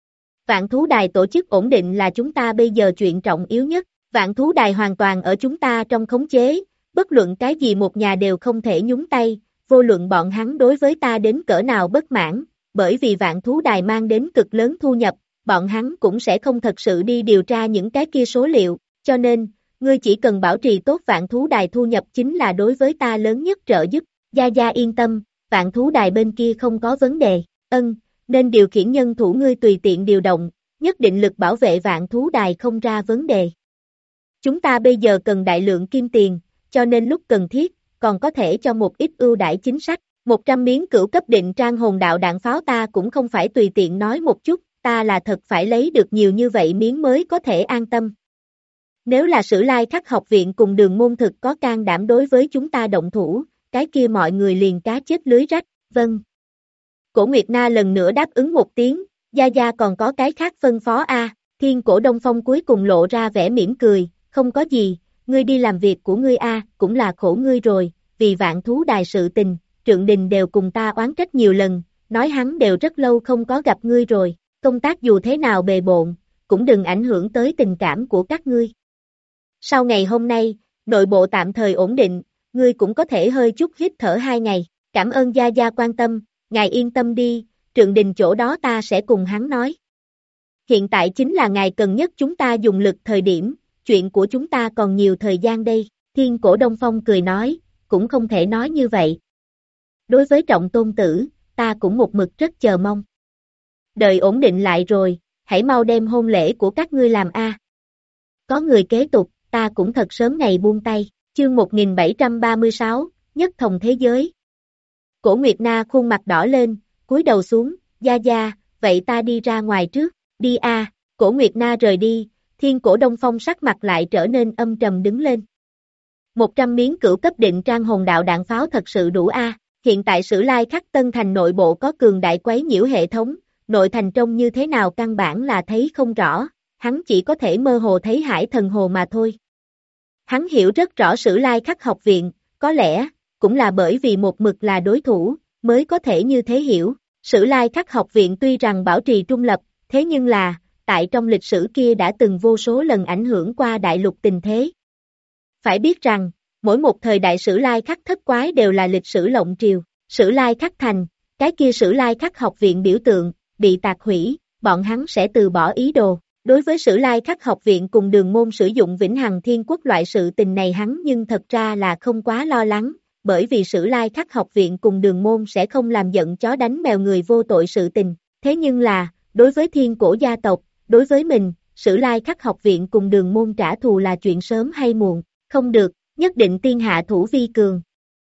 Vạn Thú Đài tổ chức ổn định là chúng ta bây giờ chuyện trọng yếu nhất, Vạn Thú Đài hoàn toàn ở chúng ta trong khống chế, bất luận cái gì một nhà đều không thể nhúng tay, vô luận bọn hắn đối với ta đến cỡ nào bất mãn, bởi vì Vạn Thú Đài mang đến cực lớn thu nhập, bọn hắn cũng sẽ không thật sự đi điều tra những cái kia số liệu, cho nên, ngươi chỉ cần bảo trì tốt Vạn Thú Đài thu nhập chính là đối với ta lớn nhất trợ giúp, Gia yên tâm, Vạn Thú Đài bên kia không có vấn đề, nên điều khiển nhân thủ ngươi tùy tiện điều động, nhất định lực bảo vệ Vạn Thú Đài không ra vấn đề. Chúng ta bây giờ cần đại lượng kim tiền, cho nên lúc cần thiết, còn có thể cho một ít ưu đãi chính sách, 100 miếng cửu cấp định trang hồn đạo đạn pháo ta cũng không phải tùy tiện nói một chút, ta là thật phải lấy được nhiều như vậy miếng mới có thể an tâm. Nếu là Sử Lai Khắc học viện cùng Đường Môn thực có can đảm đối với chúng ta động thủ, cái kia mọi người liền cá chết lưới rách, vâng. Cổ Nguyệt Na lần nữa đáp ứng một tiếng, Gia còn có cái khác phân phó a. Thiên Cổ Đông Phong cuối cùng lộ ra vẻ mỉm cười, không có gì, ngươi đi làm việc của ngươi a, cũng là khổ ngươi rồi, vì Vạn Thú Đài sự tình, Trượng Đình đều cùng ta oán trách nhiều lần, nói hắn đều rất lâu không có gặp ngươi rồi, công tác dù thế nào bề bộn, cũng đừng ảnh hưởng tới tình cảm của các ngươi. Sau ngày hôm nay, nội bộ tạm thời ổn định, ngươi cũng có thể hơi chút hít thở 2 ngày, cảm ơn Gia quan tâm, ngài yên tâm đi, Trượng Đình chỗ đó ta sẽ cùng hắn nói. Hiện tại chính là ngài cần nhất chúng ta dùng lực thời điểm, chuyện của chúng ta còn nhiều thời gian đây, Thiên Cổ Đông Phong cười nói, cũng không thể nói như vậy. Đối với Trọng Tôn Tử, ta cũng một mực rất chờ mong. Đợi ổn định lại rồi, hãy mau đem hôn lễ của các ngươi làm a. Có người kế tục, ta cũng thật sớm ngày buông tay, chương 1736, nhất thống thế giới. Cổ Nguyệt Na khuôn mặt đỏ lên, cúi đầu xuống, gia, vậy ta đi ra ngoài trước, đi a. Cổ Nguyệt Na rời đi, Thiên Cổ Đông Phong sắc mặt lại trở nên âm trầm đứng lên. 100 miếng cửu cấp định trang hồn đạo đạn pháo thật sự đủ a. Hiện tại Sử Lai Khắc Tân Thành nội bộ có cường đại quấy nhiễu hệ thống, nội thành trông như thế nào căn bản là thấy không rõ, hắn chỉ có thể mơ hồ thấy Hải Thần Hồ mà thôi. Hắn hiểu rất rõ Sử Lai Khắc học viện, có lẽ, cũng là bởi vì một mực là đối thủ, mới có thể như thế hiểu. Sử Lai Khắc học viện tuy rằng bảo trì trung lập, thế nhưng là, tại trong lịch sử kia đã từng vô số lần ảnh hưởng qua đại lục tình thế. Phải biết rằng, mỗi một thời đại Sử Lai Khắc thất quái đều là lịch sử lộng triều, Sử Lai Khắc thành, cái kia Sử Lai Khắc học viện biểu tượng, bị tạc hủy, bọn hắn sẽ từ bỏ ý đồ. Đối với Sử Lai Khắc học viện cùng Đường Môn sử dụng Vĩnh Hằng Thiên Quốc loại sự tình này hắn nhưng thật ra là không quá lo lắng, bởi vì Sử Lai Khắc học viện cùng Đường Môn sẽ không làm giận chó đánh mèo người vô tội sự tình. Thế nhưng là, đối với Thiên Cổ gia tộc, đối với mình, Sử Lai Khắc học viện cùng Đường Môn trả thù là chuyện sớm hay muộn, không được, nhất định tiên hạ thủ vi cường.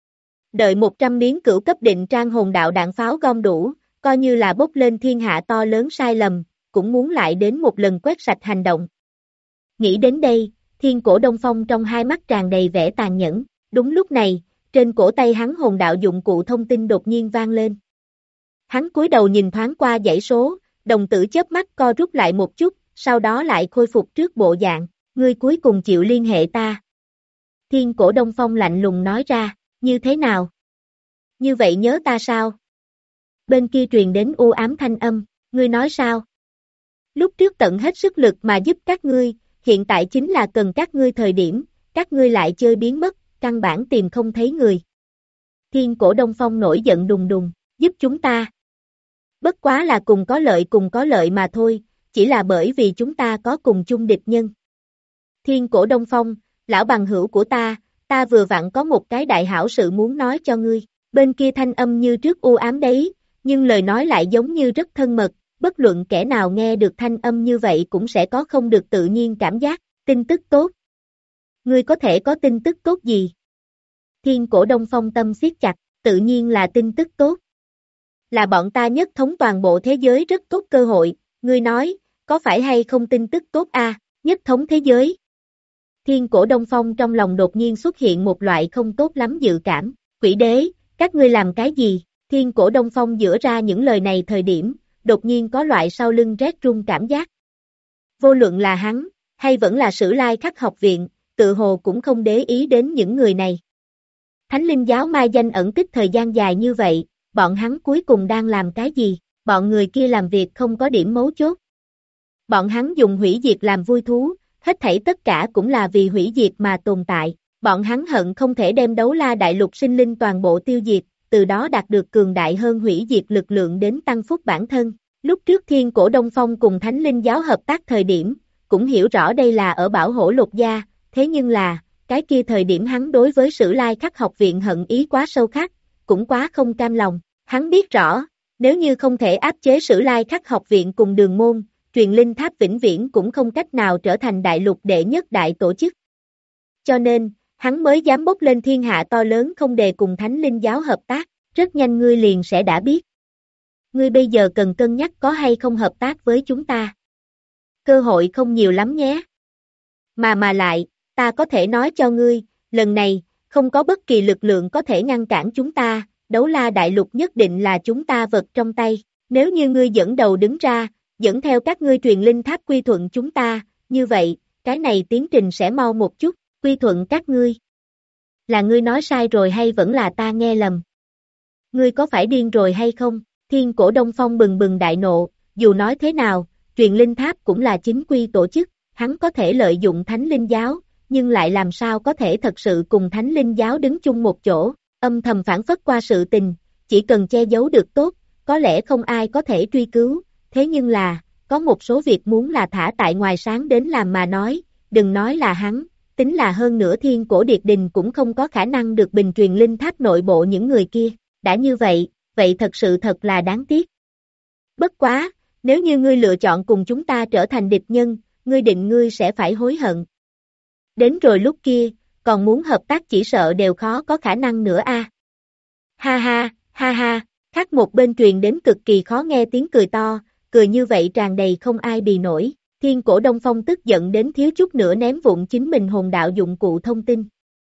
Đợi 100 miếng cửu cấp định trang hồn đạo đạn pháo gom đủ, coi như là bốc lên thiên hạ to lớn sai lầm, cũng muốn lại đến một lần quét sạch hành động. Nghĩ đến đây, Thiên Cổ Đông Phong trong hai mắt tràn đầy vẻ tàn nhẫn, đúng lúc này, trên cổ tay hắn hồn đạo dụng cụ thông tin đột nhiên vang lên. Hắn cúi đầu nhìn thoáng qua dãy số, đồng tử chớp mắt co rút lại một chút, sau đó lại khôi phục trước bộ dạng, ngươi cuối cùng chịu liên hệ ta. Thiên Cổ Đông Phong lạnh lùng nói ra, như thế nào? Như vậy nhớ ta sao? Bên kia truyền đến u ám thanh âm, ngươi nói sao? Lúc trước tận hết sức lực mà giúp các ngươi, hiện tại chính là cần các ngươi thời điểm, các ngươi lại chơi biến mất, căn bản tìm không thấy người. Thiên Cổ Đông Phong nổi giận đùng đùng, giúp chúng ta. Bất quá là cùng có lợi mà thôi, chỉ là bởi vì chúng ta có cùng chung địch nhân. Thiên Cổ Đông Phong, lão bằng hữu của ta vừa vặn có một cái đại hảo sự muốn nói cho ngươi. Bên kia thanh âm như trước u ám đấy, nhưng lời nói lại giống như rất thân mật, bất luận kẻ nào nghe được thanh âm như vậy cũng sẽ có không được tự nhiên cảm giác, tin tức tốt. Ngươi có thể có tin tức tốt gì? Thiên Cổ Đông Phong tâm siết chặt, tự nhiên là tin tức tốt. Là bọn ta nhất thống toàn bộ thế giới rất tốt cơ hội, ngươi nói, có phải hay không tin tức tốt a? Nhất thống thế giới. Thiên Cổ Đông Phong trong lòng đột nhiên xuất hiện một loại không tốt lắm dự cảm, quỷ đế, các ngươi làm cái gì? Thiên Cổ Đông Phong giữa ra những lời này thời điểm, đột nhiên có loại sau lưng rét run cảm giác. Vô luận là hắn, hay vẫn là Sử Lai Khắc học viện, tự hồ cũng không để ý đến những người này. Thánh linh giáo mai danh ẩn tích thời gian dài như vậy, bọn hắn cuối cùng đang làm cái gì? Bọn người kia làm việc không có điểm mấu chốt. Bọn hắn dùng hủy diệt làm vui thú, hết thảy tất cả cũng là vì hủy diệt mà tồn tại. Bọn hắn hận không thể đem Đấu La Đại Lục sinh linh toàn bộ tiêu diệt, từ đó đạt được cường đại hơn hủy diệt lực lượng đến tăng phúc bản thân. Lúc trước Thiên Cổ Đông Phong cùng Thánh Linh Giáo hợp tác thời điểm, cũng hiểu rõ đây là ở bảo hộ Lục gia, thế nhưng là, cái kia thời điểm hắn đối với Sử Lai Khắc học viện hận ý quá sâu khắc, cũng quá không cam lòng. Hắn biết rõ, nếu như không thể áp chế Sử Lai Khắc học viện cùng Đường Môn, Truyền Linh Tháp vĩnh viễn cũng không cách nào trở thành đại lục đệ nhất đại tổ chức. Cho nên, hắn mới dám bốc lên thiên hạ to lớn không đề cùng Thánh Linh Giáo hợp tác, rất nhanh ngươi liền sẽ đã biết. Ngươi bây giờ cần cân nhắc có hay không hợp tác với chúng ta. Cơ hội không nhiều lắm nhé. Mà lại, ta có thể nói cho ngươi, lần này, không có bất kỳ lực lượng có thể ngăn cản chúng ta, Đấu La Đại Lục nhất định là chúng ta vật trong tay. Nếu như ngươi dẫn đầu đứng ra, dẫn theo các ngươi Truyền Linh Tháp quy thuận chúng ta, như vậy, cái này tiến trình sẽ mau một chút, quy thuận các ngươi. Là ngươi nói sai rồi hay vẫn là ta nghe lầm? Ngươi có phải điên rồi hay không? Thiên Cổ Đông Phong bừng bừng đại nộ, dù nói thế nào, Truyền Linh Tháp cũng là chính quy tổ chức, hắn có thể lợi dụng Thánh Linh Giáo, nhưng lại làm sao có thể thật sự cùng Thánh Linh Giáo đứng chung một chỗ, âm thầm phản phất qua sự tình, chỉ cần che giấu được tốt, có lẽ không ai có thể truy cứu, thế nhưng là, có một số việc muốn là thả tại ngoài sáng đến làm mà nói, đừng nói là hắn, tính là hơn nữa Thiên Cổ Điệt Đình cũng không có khả năng được bình truyền linh tháp nội bộ những người kia, đã như vậy, vậy thật sự thật là đáng tiếc. Bất quá, nếu như ngươi lựa chọn cùng chúng ta trở thành địch nhân, ngươi định ngươi sẽ phải hối hận. Đến rồi lúc kia, còn muốn hợp tác chỉ sợ đều khó có khả năng nữa a. Ha ha, khác một bên truyền đến cực kỳ khó nghe tiếng cười to, cười như vậy tràn đầy không ai bì nổi. Thiên Cổ Đông Phong tức giận đến thiếu chút nữa ném vụn chính mình hồn đạo dụng cụ thông tin.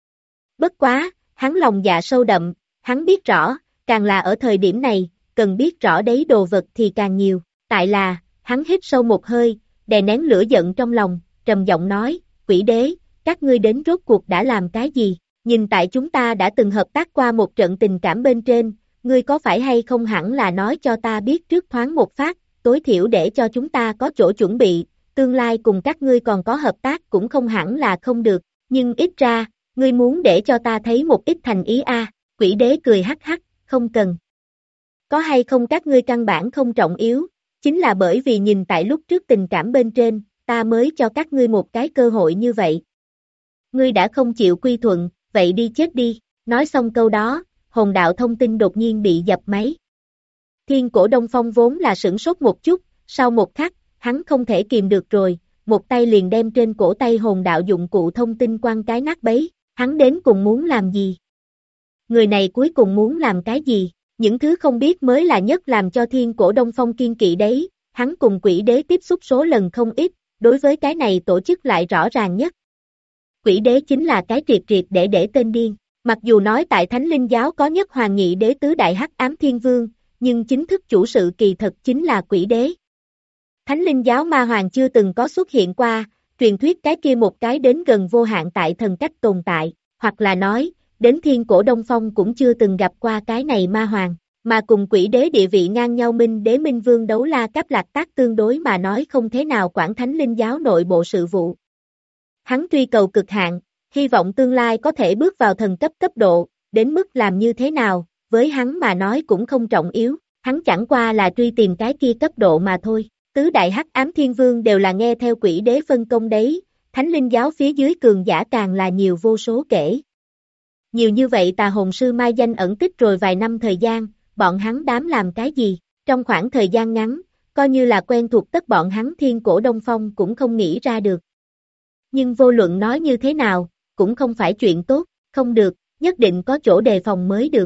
Bất quá, hắn lòng dạ sâu đậm, hắn biết rõ, càng là ở thời điểm này, cần biết rõ đấy đồ vật thì càng nhiều. Tại là, hắn hít sâu một hơi, đè nén lửa giận trong lòng, trầm giọng nói, Quỷ Đế, các ngươi đến rốt cuộc đã làm cái gì? Nhìn tại chúng ta đã từng hợp tác qua một trận tình cảm bên trên, ngươi có phải hay không hẳn là nói cho ta biết trước thoáng một phát, tối thiểu để cho chúng ta có chỗ chuẩn bị, tương lai cùng các ngươi còn có hợp tác cũng không hẳn là không được, nhưng ít ra, ngươi muốn để cho ta thấy một ít thành ý a. Quỷ Đế cười hắc hắc, không cần. Có hay không các ngươi căn bản không trọng yếu, chính là bởi vì nhìn tại lúc trước tình cảm bên trên, ta mới cho các ngươi một cái cơ hội như vậy. Ngươi đã không chịu quy thuận, vậy đi chết đi, nói xong câu đó, hồn đạo thông tin đột nhiên bị dập máy. Thiên Cổ Đông Phong vốn là sửng sốt một chút, sau một khắc, hắn không thể kìm được rồi, một tay liền đem trên cổ tay hồn đạo dụng cụ thông tin quăng cái nát bấy, hắn đến cùng muốn làm gì? Người này cuối cùng muốn làm cái gì? Những thứ không biết mới là nhất làm cho Thiên Cổ Đông Phong kiên kỵ đấy, hắn cùng Quỷ Đế tiếp xúc số lần không ít, đối với cái này tổ chức lại rõ ràng nhất. Quỷ Đế chính là cái triệt triệt để tên điên, mặc dù nói tại Thánh Linh Giáo có nhất Hoàng Nhị Đế tứ đại hắc ám thiên vương, nhưng chính thức chủ sự kỳ thật chính là Quỷ Đế. Thánh Linh Giáo Ma Hoàng chưa từng có xuất hiện qua, truyền thuyết cái kia một cái đến gần vô hạn tại thần cách tồn tại, hoặc là nói, đến Thiên Cổ Đông Phong cũng chưa từng gặp qua cái này Ma Hoàng, mà cùng Quỷ Đế địa vị ngang nhau Minh Đế Minh Vương Đấu La Cáp Lạc Tác tương đối mà nói không thế nào quản Thánh Linh Giáo nội bộ sự vụ. Hắn truy cầu cực hạn, hy vọng tương lai có thể bước vào thần cấp cấp độ, đến mức làm như thế nào, với hắn mà nói cũng không trọng yếu, hắn chẳng qua là truy tìm cái kia cấp độ mà thôi. Tứ đại hắc ám thiên vương đều là nghe theo Quỷ Đế phân công đấy, Thánh Linh Giáo phía dưới cường giả càng là nhiều vô số kể. Nhiều như vậy tà hồn sư mai danh ẩn tích rồi vài năm thời gian, bọn hắn dám làm cái gì? Trong khoảng thời gian ngắn, coi như là quen thuộc tất bọn hắn Thiên Cổ Đông Phong cũng không nghĩ ra được. Nhưng vô luận nói như thế nào, cũng không phải chuyện tốt, không được, nhất định có chỗ đề phòng mới được.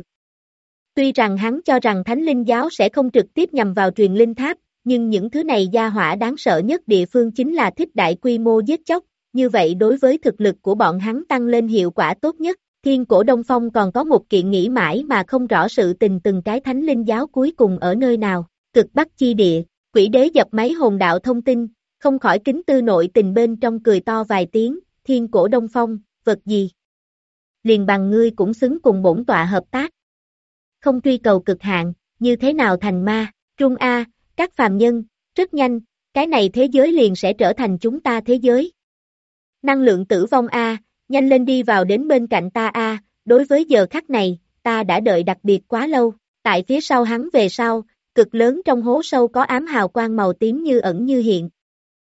Tuy rằng hắn cho rằng Thánh Linh Giáo sẽ không trực tiếp nhằm vào truyền linh tháp, nhưng những thứ này gia hỏa đáng sợ nhất địa phương chính là thích đại quy mô giết chóc, như vậy đối với thực lực của bọn hắn tăng lên hiệu quả tốt nhất. Thiên Cổ Đông Phong còn có một kiện nghĩ mãi mà không rõ sự tình từng cái Thánh Linh Giáo cuối cùng ở nơi nào, cực Bắc chi địa. Quỷ Đế dập máy hồn đạo thông tin, không khỏi kính tư nội tình bên trong cười to vài tiếng, Thiên Cổ Đông Phong, vật gì? Liền bằng ngươi cũng xứng cùng bổn tọa hợp tác. Không truy cầu cực hạn, như thế nào thành ma, Trung A, các phàm nhân, rất nhanh, cái này thế giới liền sẽ trở thành chúng ta thế giới. Năng lượng tử vong A, nhanh lên đi vào đến bên cạnh ta A, đối với giờ khắc này, ta đã đợi đặc biệt quá lâu, tại phía sau hắn về sau, cực lớn trong hố sâu có ám hào quang màu tím như ẩn như hiện.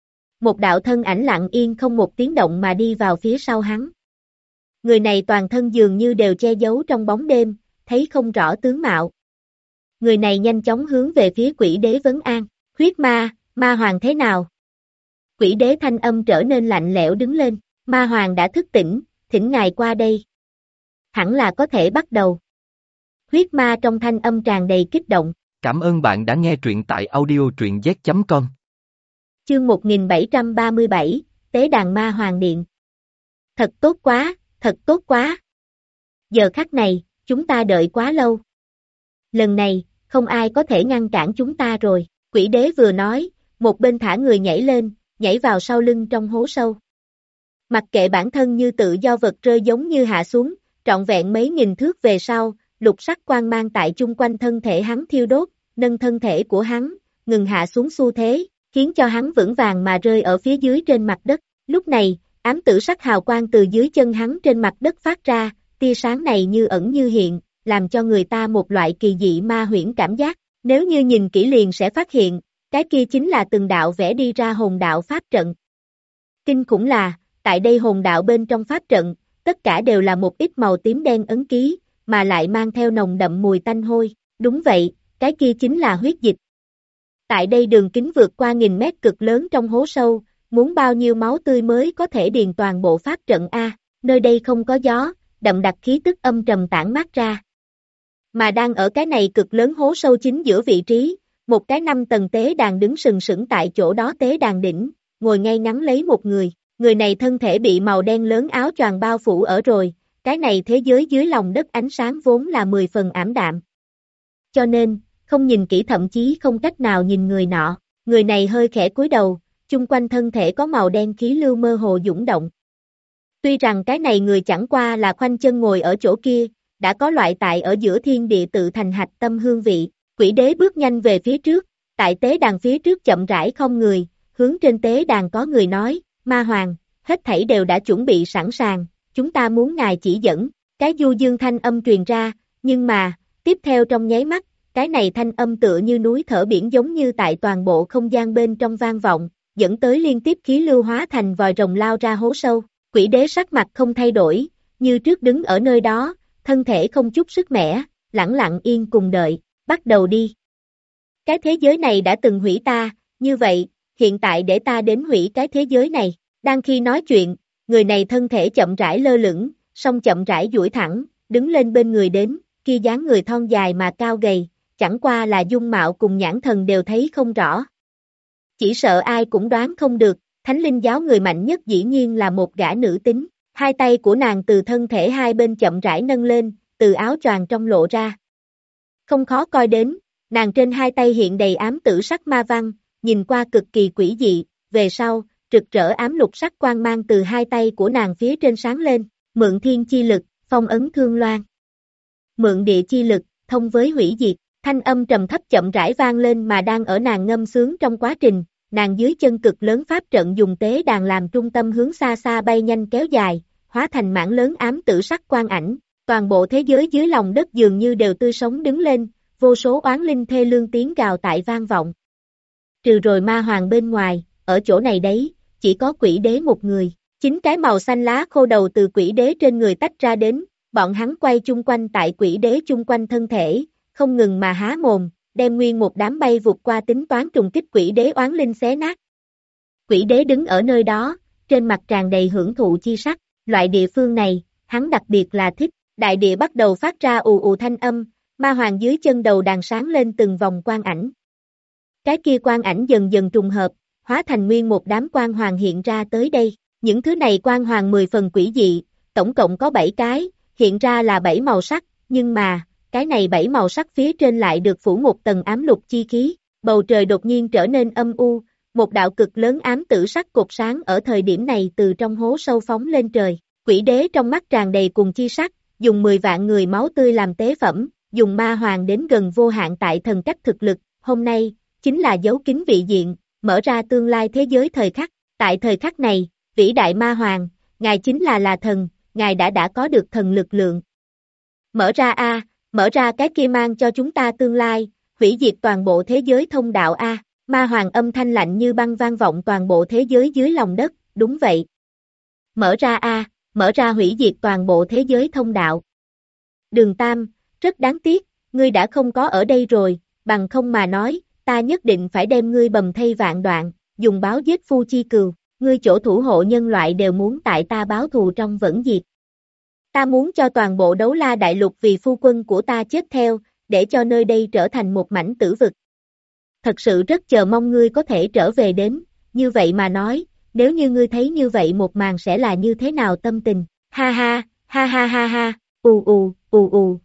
Một đạo thân ảnh lặng yên không một tiếng động mà đi vào phía sau hắn. Người này toàn thân dường như đều che giấu trong bóng đêm, thấy không rõ tướng mạo. Người này nhanh chóng hướng về phía Quỷ Đế vấn an, huyết ma, ma hoàng thế nào? Quỷ Đế thanh âm trở nên lạnh lẽo đứng lên, ma hoàng đã thức tỉnh, thỉnh ngài qua đây. Hẳn là có thể bắt đầu. Huyết ma trong thanh âm tràn đầy kích động. Cảm ơn bạn đã nghe truyện tại audio truyện z.com. Chương 1737, Tế đàn ma hoàng điện. Thật tốt quá, thật tốt quá. Giờ khắc này, chúng ta đợi quá lâu. Lần này, không ai có thể ngăn cản chúng ta rồi. Quỷ Đế vừa nói, một bên thả người nhảy lên, nhảy vào sau lưng trong hố sâu. Mặc kệ bản thân như tự do vật rơi giống như hạ xuống, trọn vẹn mấy nghìn thước về sau, lục sắc quang mang tại chung quanh thân thể hắn thiêu đốt, nâng thân thể của hắn, ngừng hạ xuống xu thế, khiến cho hắn vững vàng mà rơi ở phía dưới trên mặt đất. Lúc này, ám tử sắc hào quang từ dưới chân hắn trên mặt đất phát ra, tia sáng này như ẩn như hiện, làm cho người ta một loại kỳ dị ma huyễn cảm giác. Nếu như nhìn kỹ liền sẽ phát hiện, cái kia chính là từng đạo vẽ đi ra hồn đạo pháp trận. Kinh khủng là, tại đây hồn đạo bên trong pháp trận, tất cả đều là một ít màu tím đen ấn ký, mà lại mang theo nồng đậm mùi tanh hôi. Đúng vậy, cái kia chính là huyết dịch. Tại đây đường kính vượt qua 1000 mét cực lớn trong hố sâu, muốn bao nhiêu máu tươi mới có thể điền toàn bộ pháp trận A, nơi đây không có gió, đậm đặc khí tức âm trầm tản mát ra. Mà đang ở cái này cực lớn hố sâu chính giữa vị trí, một cái 5 tầng tế đàn đứng sừng sững tại chỗ đó tế đàn đỉnh, ngồi ngay ngắn lấy một người này thân thể bị màu đen lớn áo choàng bao phủ ở rồi, cái này thế giới dưới lòng đất ánh sáng vốn là 10 phần ảm đạm. Cho nên, không nhìn kỹ thậm chí không cách nào nhìn người nọ, người này hơi khẽ cúi đầu, chung quanh thân thể có màu đen khí lưu mơ hồ dũng động. Tuy rằng cái này người chẳng qua là khoanh chân ngồi ở chỗ kia, đã có loại tại ở giữa thiên địa tự thành hạch tâm hương vị, quỷ đế bước nhanh về phía trước, tại tế đàn phía trước chậm rãi không người, hướng trên tế đàn có người nói, ma hoàng, hết thảy đều đã chuẩn bị sẵn sàng, chúng ta muốn ngài chỉ dẫn, cái du dương thanh âm truyền ra, nhưng mà, tiếp theo trong nháy mắt, cái này thanh âm tựa như núi thở biển giống như tại toàn bộ không gian bên trong vang vọng, dẫn tới liên tiếp khí lưu hóa thành vòi rồng lao ra hố sâu, quỷ đế sắc mặt không thay đổi, như trước đứng ở nơi đó, thân thể không chút sức mẻ, lẳng lặng yên cùng đợi, bắt đầu đi. Cái thế giới này đã từng hủy ta, như vậy, hiện tại để ta đến hủy cái thế giới này, đang khi nói chuyện, người này thân thể chậm rãi lơ lửng, song chậm rãi duỗi thẳng, đứng lên bên người đến, kia dáng người thon dài mà cao gầy, chẳng qua là dung mạo cùng nhãn thần đều thấy không rõ. Chỉ sợ ai cũng đoán không được, Thánh Linh giáo người mạnh nhất dĩ nhiên là một gã nữ tính, hai tay của nàng từ thân thể hai bên chậm rãi nâng lên, từ áo choàng trong lộ ra. Không khó coi đến, nàng trên hai tay hiện đầy ám tử sắc ma văn, nhìn qua cực kỳ quỷ dị, về sau, rực rỡ ám lục sắc quang mang từ hai tay của nàng phía trên sáng lên, mượn thiên chi lực, phong ấn thương loan. Mượn địa chi lực, thông với hủy diệt, thanh âm trầm thấp chậm rãi vang lên mà đang ở nàng ngâm sướng trong quá trình, nàng dưới chân cực lớn pháp trận dùng tế đàn làm trung tâm hướng xa xa bay nhanh kéo dài, hóa thành mảng lớn ám tử sắc quang ảnh, toàn bộ thế giới dưới lòng đất dường như đều tươi sống đứng lên, vô số oán linh thê lương tiếng gào tại vang vọng. Trừ rồi ma hoàng bên ngoài, ở chỗ này đấy, chỉ có quỷ đế một người, chính cái màu xanh lá khô đầu từ quỷ đế trên người tách ra đến, bọn hắn quay chung quanh tại quỷ đế chung quanh thân thể, không ngừng mà há mồm, đem nguyên một đám bay vụt qua tính toán trùng kích quỷ đế oán linh xé nát. Quỷ đế đứng ở nơi đó, trên mặt tràn đầy hưởng thụ chi sắc, loại địa phương này, hắn đặc biệt là thích, đại địa bắt đầu phát ra ù ù thanh âm, ma hoàng dưới chân đầu đàn sáng lên từng vòng quang ảnh. Cái kia quang ảnh dần dần trùng hợp, hóa thành nguyên một đám quang hoàng hiện ra tới đây, những thứ này quang hoàng 10 phần quỷ dị, tổng cộng có 7 cái, hiện ra là 7 màu sắc, nhưng mà, cái này 7 màu sắc phía trên lại được phủ một tầng ám lục chi khí, bầu trời đột nhiên trở nên âm u, một đạo cực lớn ám tử sắc cột sáng ở thời điểm này từ trong hố sâu phóng lên trời, quỷ đế trong mắt tràn đầy cùng chi sắc, dùng 10 vạn người máu tươi làm tế phẩm, dùng ma hoàng đến gần vô hạn tại thần cách thực lực, hôm nay, chính là dấu kín vị diện, mở ra tương lai thế giới thời khắc, tại thời khắc này, vĩ đại ma hoàng, ngài chính là thần, ngài đã có được thần lực lượng. Mở ra a, mở ra cái kia mang cho chúng ta tương lai, hủy diệt toàn bộ thế giới thông đạo a, ma hoàng âm thanh lạnh như băng vang vọng toàn bộ thế giới dưới lòng đất, đúng vậy. Mở ra a, mở ra hủy diệt toàn bộ thế giới thông đạo. Đường Tam, rất đáng tiếc, ngươi đã không có ở đây rồi, bằng không mà nói, ta nhất định phải đem ngươi bầm thây vạn đoạn, dùng báo giết phu chi cừu, ngươi chỗ thủ hộ nhân loại đều muốn tại ta báo thù trong vẫn diệt. Ta muốn cho toàn bộ Đấu La Đại Lục vì phu quân của ta chết theo, để cho nơi đây trở thành một mảnh tử vực. Thật sự rất chờ mong ngươi có thể trở về đến, như vậy mà nói, nếu như ngươi thấy như vậy một màn sẽ là như thế nào tâm tình, ha ha, ha ha ha ha, ù ù, ù ù.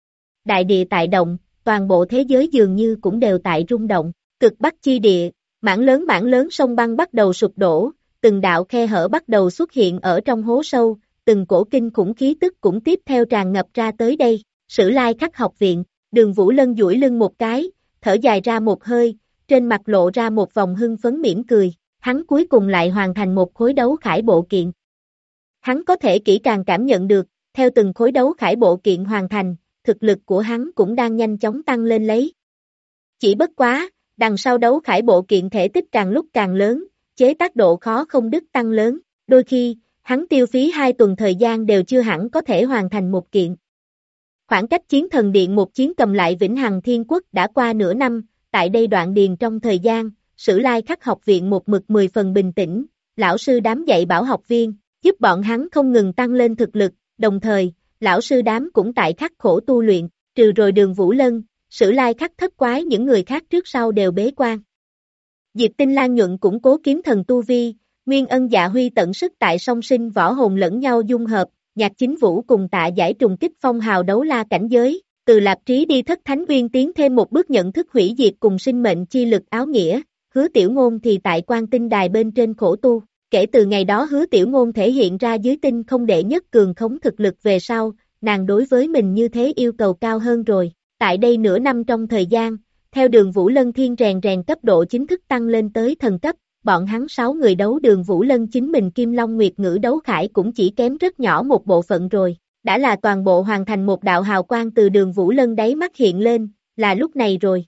Đại địa tại động, toàn bộ thế giới dường như cũng đều tại rung động, cực bắc chi địa, mảng lớn sông băng bắt đầu sụp đổ, từng đạo khe hở bắt đầu xuất hiện ở trong hố sâu, từng cổ kinh khủng khí tức cũng tiếp theo tràn ngập ra tới đây, Sử Lai Khắc học viện, Đường Vũ Lân duỗi lưng một cái, thở dài ra một hơi, trên mặt lộ ra một vòng hưng phấn mỉm cười, hắn cuối cùng lại hoàn thành một khối đấu khải bộ kiện. Hắn có thể kỹ càng cảm nhận được, theo từng khối đấu khải bộ kiện hoàn thành, thực lực của hắn cũng đang nhanh chóng tăng lên lấy. Chỉ bất quá, đằng sau đấu khải bộ kiện thể tích càng lúc càng lớn, chế tác độ khó không đứt tăng lớn, đôi khi, hắn tiêu phí 2 tuần thời gian đều chưa hẳn có thể hoàn thành một kiện. Khoảng cách chiến thần điện một chiến cầm lại Vĩnh Hằng Thiên Quốc đã qua nửa năm, tại đây đoạn điền trong thời gian, Sử Lai Khắc học viện một mực 10 phần bình tĩnh, lão sư đám dạy bảo học viên, giúp bọn hắn không ngừng tăng lên thực lực, đồng thời, lão sư đám cũng tại khắc khổ tu luyện, trừ rồi Đường Vũ Lân, Sử Lai Khắc thất quái những người khác trước sau đều bế quan. Diệp Tinh Lan nhuận củng cố kiếm thần tu vi, Nguyên Ân Dạ Huy tận sức tại song sinh võ hồn lẫn nhau dung hợp, Nhạc Chính Vũ cùng Tạ Giải trùng kích phong hào đấu la cảnh giới, từ Lạp Trí đi Thất Thánh Nguyên tiến thêm một bước nhận thức hủy diệt cùng sinh mệnh chi lực áo nghĩa, Hứa Tiểu Ngôn thì tại Quan Tinh Đài bên trên khổ tu, kể từ ngày đó Hứa Tiểu Ngôn thể hiện ra dưới tinh không đệ nhất cường khống thực lực về sau, nàng đối với mình như thế yêu cầu cao hơn rồi, tại đây nửa năm trong thời gian, theo Đường Vũ Lân thiên rèn cấp độ chính thức tăng lên tới thần cấp, bọn hắn 6 người đấu Đường Vũ Lân chính mình Kim Long Nguyệt Ngữ đấu khải cũng chỉ kém rất nhỏ một bộ phận rồi, đã là toàn bộ hoàn thành một đạo hào quang từ Đường Vũ Lân đáy mắt hiện lên, là lúc này rồi.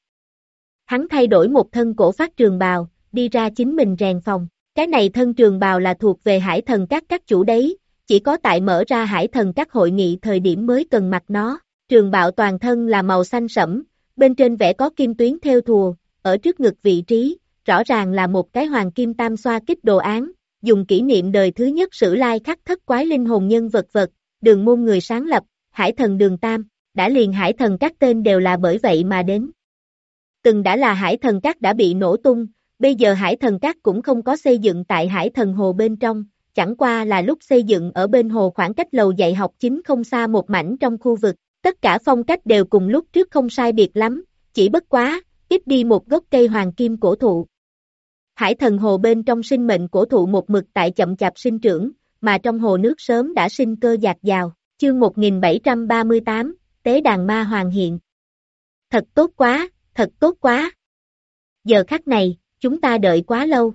Hắn thay đổi một thân cổ phát trường bào, đi ra chính mình rèn phòng, cái này thân trường bào là thuộc về Hải Thần các chủ đấy, chỉ có tại mở ra Hải Thần các hội nghị thời điểm mới cần mặc nó, trường bào toàn thân là màu xanh sẫm, bên trên vẽ có kim tuyến thêu thùa, ở trước ngực vị trí, rõ ràng là một cái hoàng kim tam xoa kích đồ án, dùng kỷ niệm đời thứ nhất Sử Lai Khắc thất quái linh hồn nhân vật, Đường môn người sáng lập, Hải Thần Đường Tam, đã liền Hải Thần các tên đều là bởi vậy mà đến. Từng đã là Hải Thần các đã bị nổ tung, bây giờ Hải Thần các cũng không có xây dựng tại Hải Thần Hồ bên trong, chẳng qua là lúc xây dựng ở bên hồ khoảng cách lầu dạy học chính không xa một mảnh trong khu vực, tất cả phong cách đều cùng lúc trước không sai biệt lắm, chỉ bất quá, ít đi một gốc cây hoàng kim cổ thụ. Hải Thần Hồ bên trong sinh mệnh cổ thụ một mực tại chậm chạp sinh trưởng, mà trong hồ nước sớm đã sinh cơ dạt dào, chương 1738, Tế đàn ma hoàng hiện. Thật tốt quá, thật tốt quá. Giờ khắc này, chúng ta đợi quá lâu.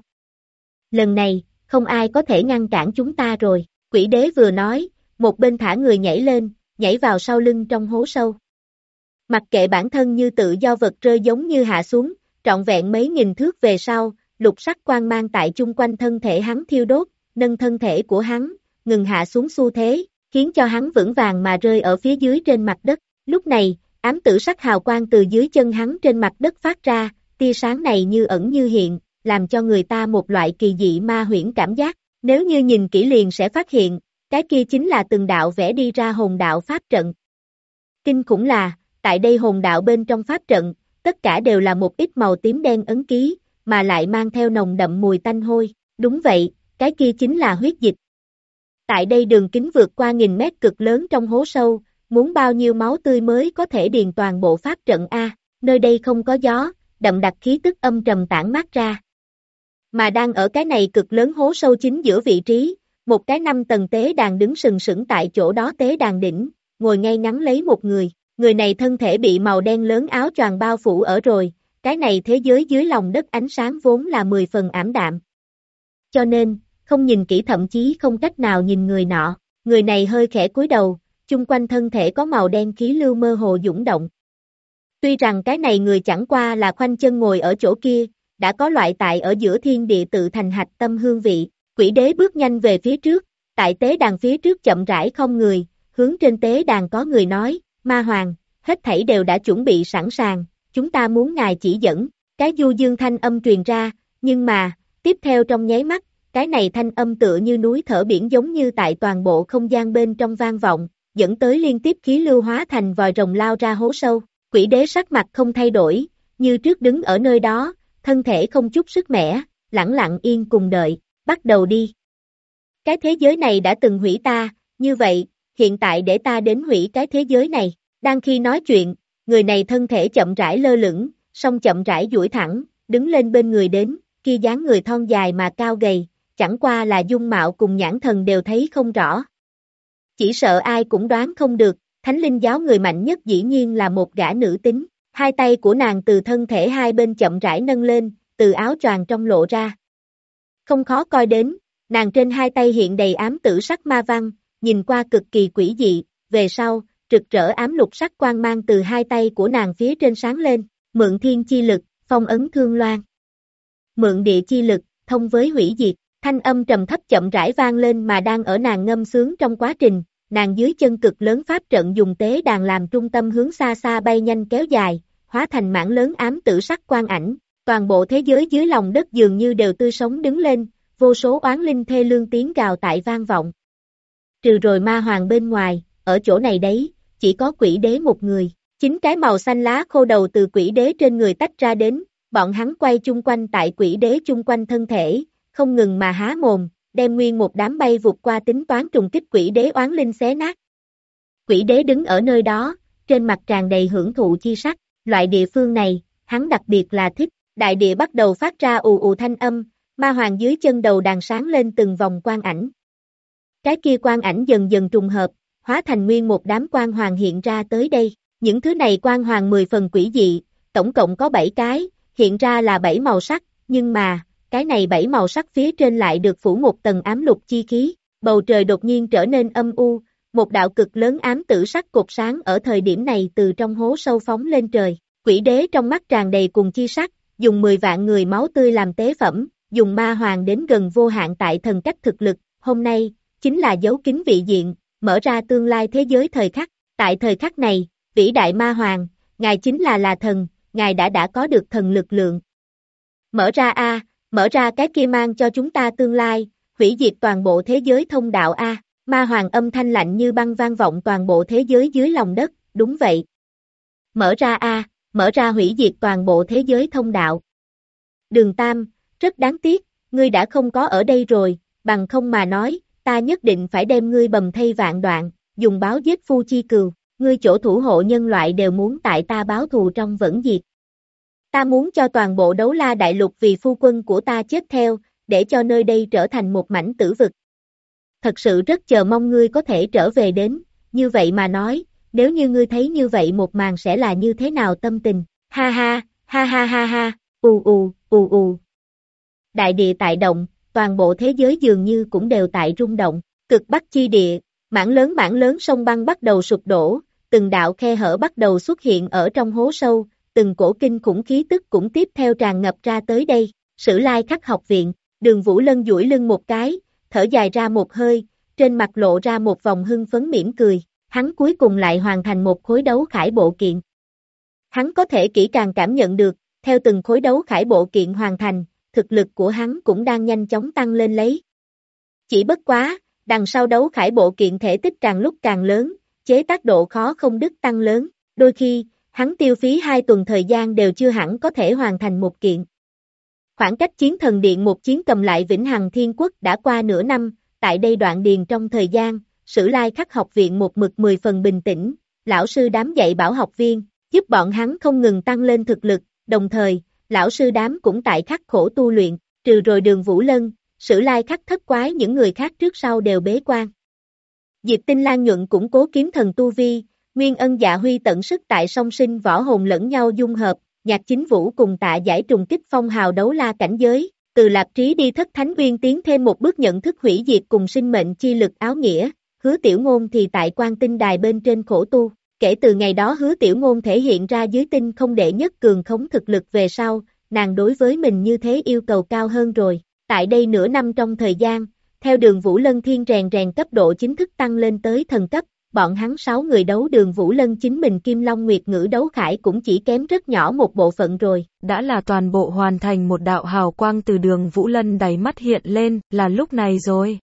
Lần này, không ai có thể ngăn cản chúng ta rồi, quỷ đế vừa nói, một bên thả người nhảy lên, nhảy vào sau lưng trong hố sâu. Mặc kệ bản thân như tự do vật rơi giống như hạ xuống, trọn vẹn mấy nghìn thước về sau, lục sắc quang mang tại chung quanh thân thể hắn thiêu đốt, nâng thân thể của hắn, ngừng hạ xuống xu thế, khiến cho hắn vững vàng mà rơi ở phía dưới trên mặt đất. Lúc này, ám tử sắc hào quang từ dưới chân hắn trên mặt đất phát ra, tia sáng này như ẩn như hiện, làm cho người ta một loại kỳ dị ma huyễn cảm giác. Nếu như nhìn kỹ liền sẽ phát hiện, cái kia chính là từng đạo vẽ đi ra hồn đạo pháp trận. Kinh khủng là, tại đây hồn đạo bên trong pháp trận, tất cả đều là một ít màu tím đen ấn ký, mà lại mang theo nồng đậm mùi tanh hôi. Đúng vậy, cái kia chính là huyết dịch. Tại đây đường kính vượt qua 1000 mét cực lớn trong hố sâu, muốn bao nhiêu máu tươi mới có thể điền toàn bộ pháp trận A, nơi đây không có gió, đậm đặc khí tức âm trầm tản mát ra. Mà đang ở cái này cực lớn hố sâu chính giữa vị trí, một cái 5 tầng tế đàn đứng sừng sững tại chỗ đó tế đàn đỉnh, ngồi ngay ngắn lấy một người này thân thể bị màu đen lớn áo choàng bao phủ ở rồi, cái này thế giới dưới lòng đất ánh sáng vốn là 10 phần ảm đạm. Cho nên, không nhìn kỹ thậm chí không cách nào nhìn người nọ, người này hơi khẽ cúi đầu, chung quanh thân thể có màu đen khí lưu mơ hồ dũng động. Tuy rằng cái này người chẳng qua là khoanh chân ngồi ở chỗ kia, đã có loại tại ở giữa thiên địa tự thành hạch tâm hương vị, quỷ đế bước nhanh về phía trước, tại tế đàn phía trước chậm rãi không người, hướng trên tế đàn có người nói, ma hoàng, hết thảy đều đã chuẩn bị sẵn sàng, chúng ta muốn ngài chỉ dẫn, cái du dương thanh âm truyền ra, nhưng mà, tiếp theo trong nháy mắt, cái này thanh âm tựa như núi thở biển giống như tại toàn bộ không gian bên trong vang vọng, dẫn tới liên tiếp khí lưu hóa thành vòi rồng lao ra hố sâu, quỷ đế sắc mặt không thay đổi, như trước đứng ở nơi đó, thân thể không chút sức mẻ, lẳng lặng yên cùng đợi, bắt đầu đi. Cái thế giới này đã từng hủy ta, như vậy, hiện tại để ta đến hủy cái thế giới này, đang khi nói chuyện, người này thân thể chậm rãi lơ lửng, song chậm rãi duỗi thẳng, đứng lên bên người đến, kia dáng người thon dài mà cao gầy, chẳng qua là dung mạo cùng nhãn thần đều thấy không rõ. Chỉ sợ ai cũng đoán không được, Thánh Linh giáo người mạnh nhất dĩ nhiên là một gã nữ tính, hai tay của nàng từ thân thể hai bên chậm rãi nâng lên, từ áo choàng trong lộ ra. Không khó coi đến, nàng trên hai tay hiện đầy ám tử sắc ma văn, nhìn qua cực kỳ quỷ dị, về sau, rực rỡ ám lục sắc quang mang từ hai tay của nàng phía trên sáng lên, mượn thiên chi lực, phong ấn thương loan. Mượn địa chi lực, thông với hủy diệt, thanh âm trầm thấp chậm rãi vang lên mà đang ở nàng ngâm sướng trong quá trình, nàng dưới chân cực lớn pháp trận dùng tế đàn làm trung tâm hướng xa xa bay nhanh kéo dài, hóa thành mảng lớn ám tử sắc quang ảnh, toàn bộ thế giới dưới lòng đất dường như đều tươi sống đứng lên, vô số oán linh thê lương tiếng gào tại vang vọng. Trừ rồi ma hoàng bên ngoài, ở chỗ này đấy, chỉ có quỷ đế một người, chính cái màu xanh lá khô đầu từ quỷ đế trên người tách ra đến, bọn hắn quay chung quanh tại quỷ đế chung quanh thân thể, không ngừng mà há mồm, đem nguyên một đám bay vụt qua tính toán trùng kích quỷ đế oán linh xé nát. Quỷ đế đứng ở nơi đó, trên mặt tràn đầy hưởng thụ chi sắc, loại địa phương này, hắn đặc biệt là thích, đại địa bắt đầu phát ra ù ù thanh âm, ma hoàng dưới chân đầu đàn sáng lên từng vòng quang ảnh. Cái kia quang ảnh dần dần trùng hợp, hóa thành nguyên một đám quang hoàng hiện ra tới đây, những thứ này quang hoàng 10 phần quỷ dị, tổng cộng có 7 cái, hiện ra là 7 màu sắc, nhưng mà, cái này 7 màu sắc phía trên lại được phủ một tầng ám lục chi khí, bầu trời đột nhiên trở nên âm u, một đạo cực lớn ám tử sắc cột sáng ở thời điểm này từ trong hố sâu phóng lên trời, quỷ đế trong mắt tràn đầy cùng chi sắc, dùng 10 vạn người máu tươi làm tế phẩm, dùng ma hoàng đến gần vô hạn tại thần cách thực lực, hôm nay, chính là dấu kín vị diện, mở ra tương lai thế giới thời khắc, tại thời khắc này, vĩ đại ma hoàng, ngài chính là thần, ngài đã có được thần lực lượng. Mở ra a, mở ra cái kia mang cho chúng ta tương lai, hủy diệt toàn bộ thế giới thông đạo a, ma hoàng âm thanh lạnh như băng vang vọng toàn bộ thế giới dưới lòng đất, đúng vậy. Mở ra a, mở ra hủy diệt toàn bộ thế giới thông đạo. Đường Tam, rất đáng tiếc, ngươi đã không có ở đây rồi, bằng không mà nói, ta nhất định phải đem ngươi bầm thây vạn đoạn, dùng báo giết phu chi cừu, ngươi chỗ thủ hộ nhân loại đều muốn tại ta báo thù trong vẫn diệt. Ta muốn cho toàn bộ Đấu La Đại Lục vì phu quân của ta chết theo, để cho nơi đây trở thành một mảnh tử vực. Thật sự rất chờ mong ngươi có thể trở về đến, như vậy mà nói, nếu như ngươi thấy như vậy một màn sẽ là như thế nào tâm tình, ha ha, ha ha ha ha, u. Đại địa tại động, toàn bộ thế giới dường như cũng đều tại rung động, cực bắc chi địa, mảng lớn sông băng bắt đầu sụp đổ, từng đạo khe hở bắt đầu xuất hiện ở trong hố sâu, từng cổ kinh khủng khí tức cũng tiếp theo tràn ngập ra tới đây, Sử Lai Khắc học viện, Đường Vũ Lân duỗi lưng một cái, thở dài ra một hơi, trên mặt lộ ra một vòng hưng phấn mỉm cười, hắn cuối cùng lại hoàn thành một khối đấu khải bộ kiện. Hắn có thể kỹ càng cảm nhận được, theo từng khối đấu khải bộ kiện hoàn thành, thực lực của hắn cũng đang nhanh chóng tăng lên lấy. Chỉ bất quá, đằng sau đấu khải bộ kiện thể tích càng lúc càng lớn, chế tác độ khó không đứt tăng lớn, đôi khi, hắn tiêu phí 2 tuần thời gian đều chưa hẳn có thể hoàn thành một kiện. Khoảng cách chiến thần điện một chiến cầm lại Vĩnh Hằng Thiên Quốc đã qua nửa năm, tại đây đoạn điền trong thời gian, Sử Lai Khắc học viện một mực 10 phần bình tĩnh, lão sư đám dạy bảo học viên, giúp bọn hắn không ngừng tăng lên thực lực, đồng thời, lão sư đám cũng tại khắc khổ tu luyện, trừ rồi Đường Vũ Lân, Sử Lai Khắc thất quái những người khác trước sau đều bế quan. Diệp Tinh Lan nhuận củng cố kiếm thần tu vi, Nguyên Ân Dạ Huy tận sức tại song sinh võ hồn lẫn nhau dung hợp, Nhạc Chính Vũ cùng Tạ Giải trùng kích phong hào đấu la cảnh giới, từ Lạp Trí đi thất thánh uyên tiến thêm một bước nhận thức hủy diệt cùng sinh mệnh chi lực áo nghĩa, Hứa Tiểu Ngôn thì tại Quan Tinh Đài bên trên khổ tu, kể từ ngày đó Hứa Tiểu Ngôn thể hiện ra dưới tinh không đệ nhất cường khống thực lực về sau, nàng đối với mình như thế yêu cầu cao hơn rồi, tại đây nửa năm trong thời gian, theo Đường Vũ Lân thiên rèn cấp độ chính thức tăng lên tới thần cấp, bọn hắn 6 người đấu Đường Vũ Lân chính mình Kim Long Nguyệt Ngữ đấu khải cũng chỉ kém rất nhỏ một bộ phận rồi. Đã là toàn bộ hoàn thành, một đạo hào quang từ Đường Vũ Lân đáy mắt hiện lên, là lúc này rồi.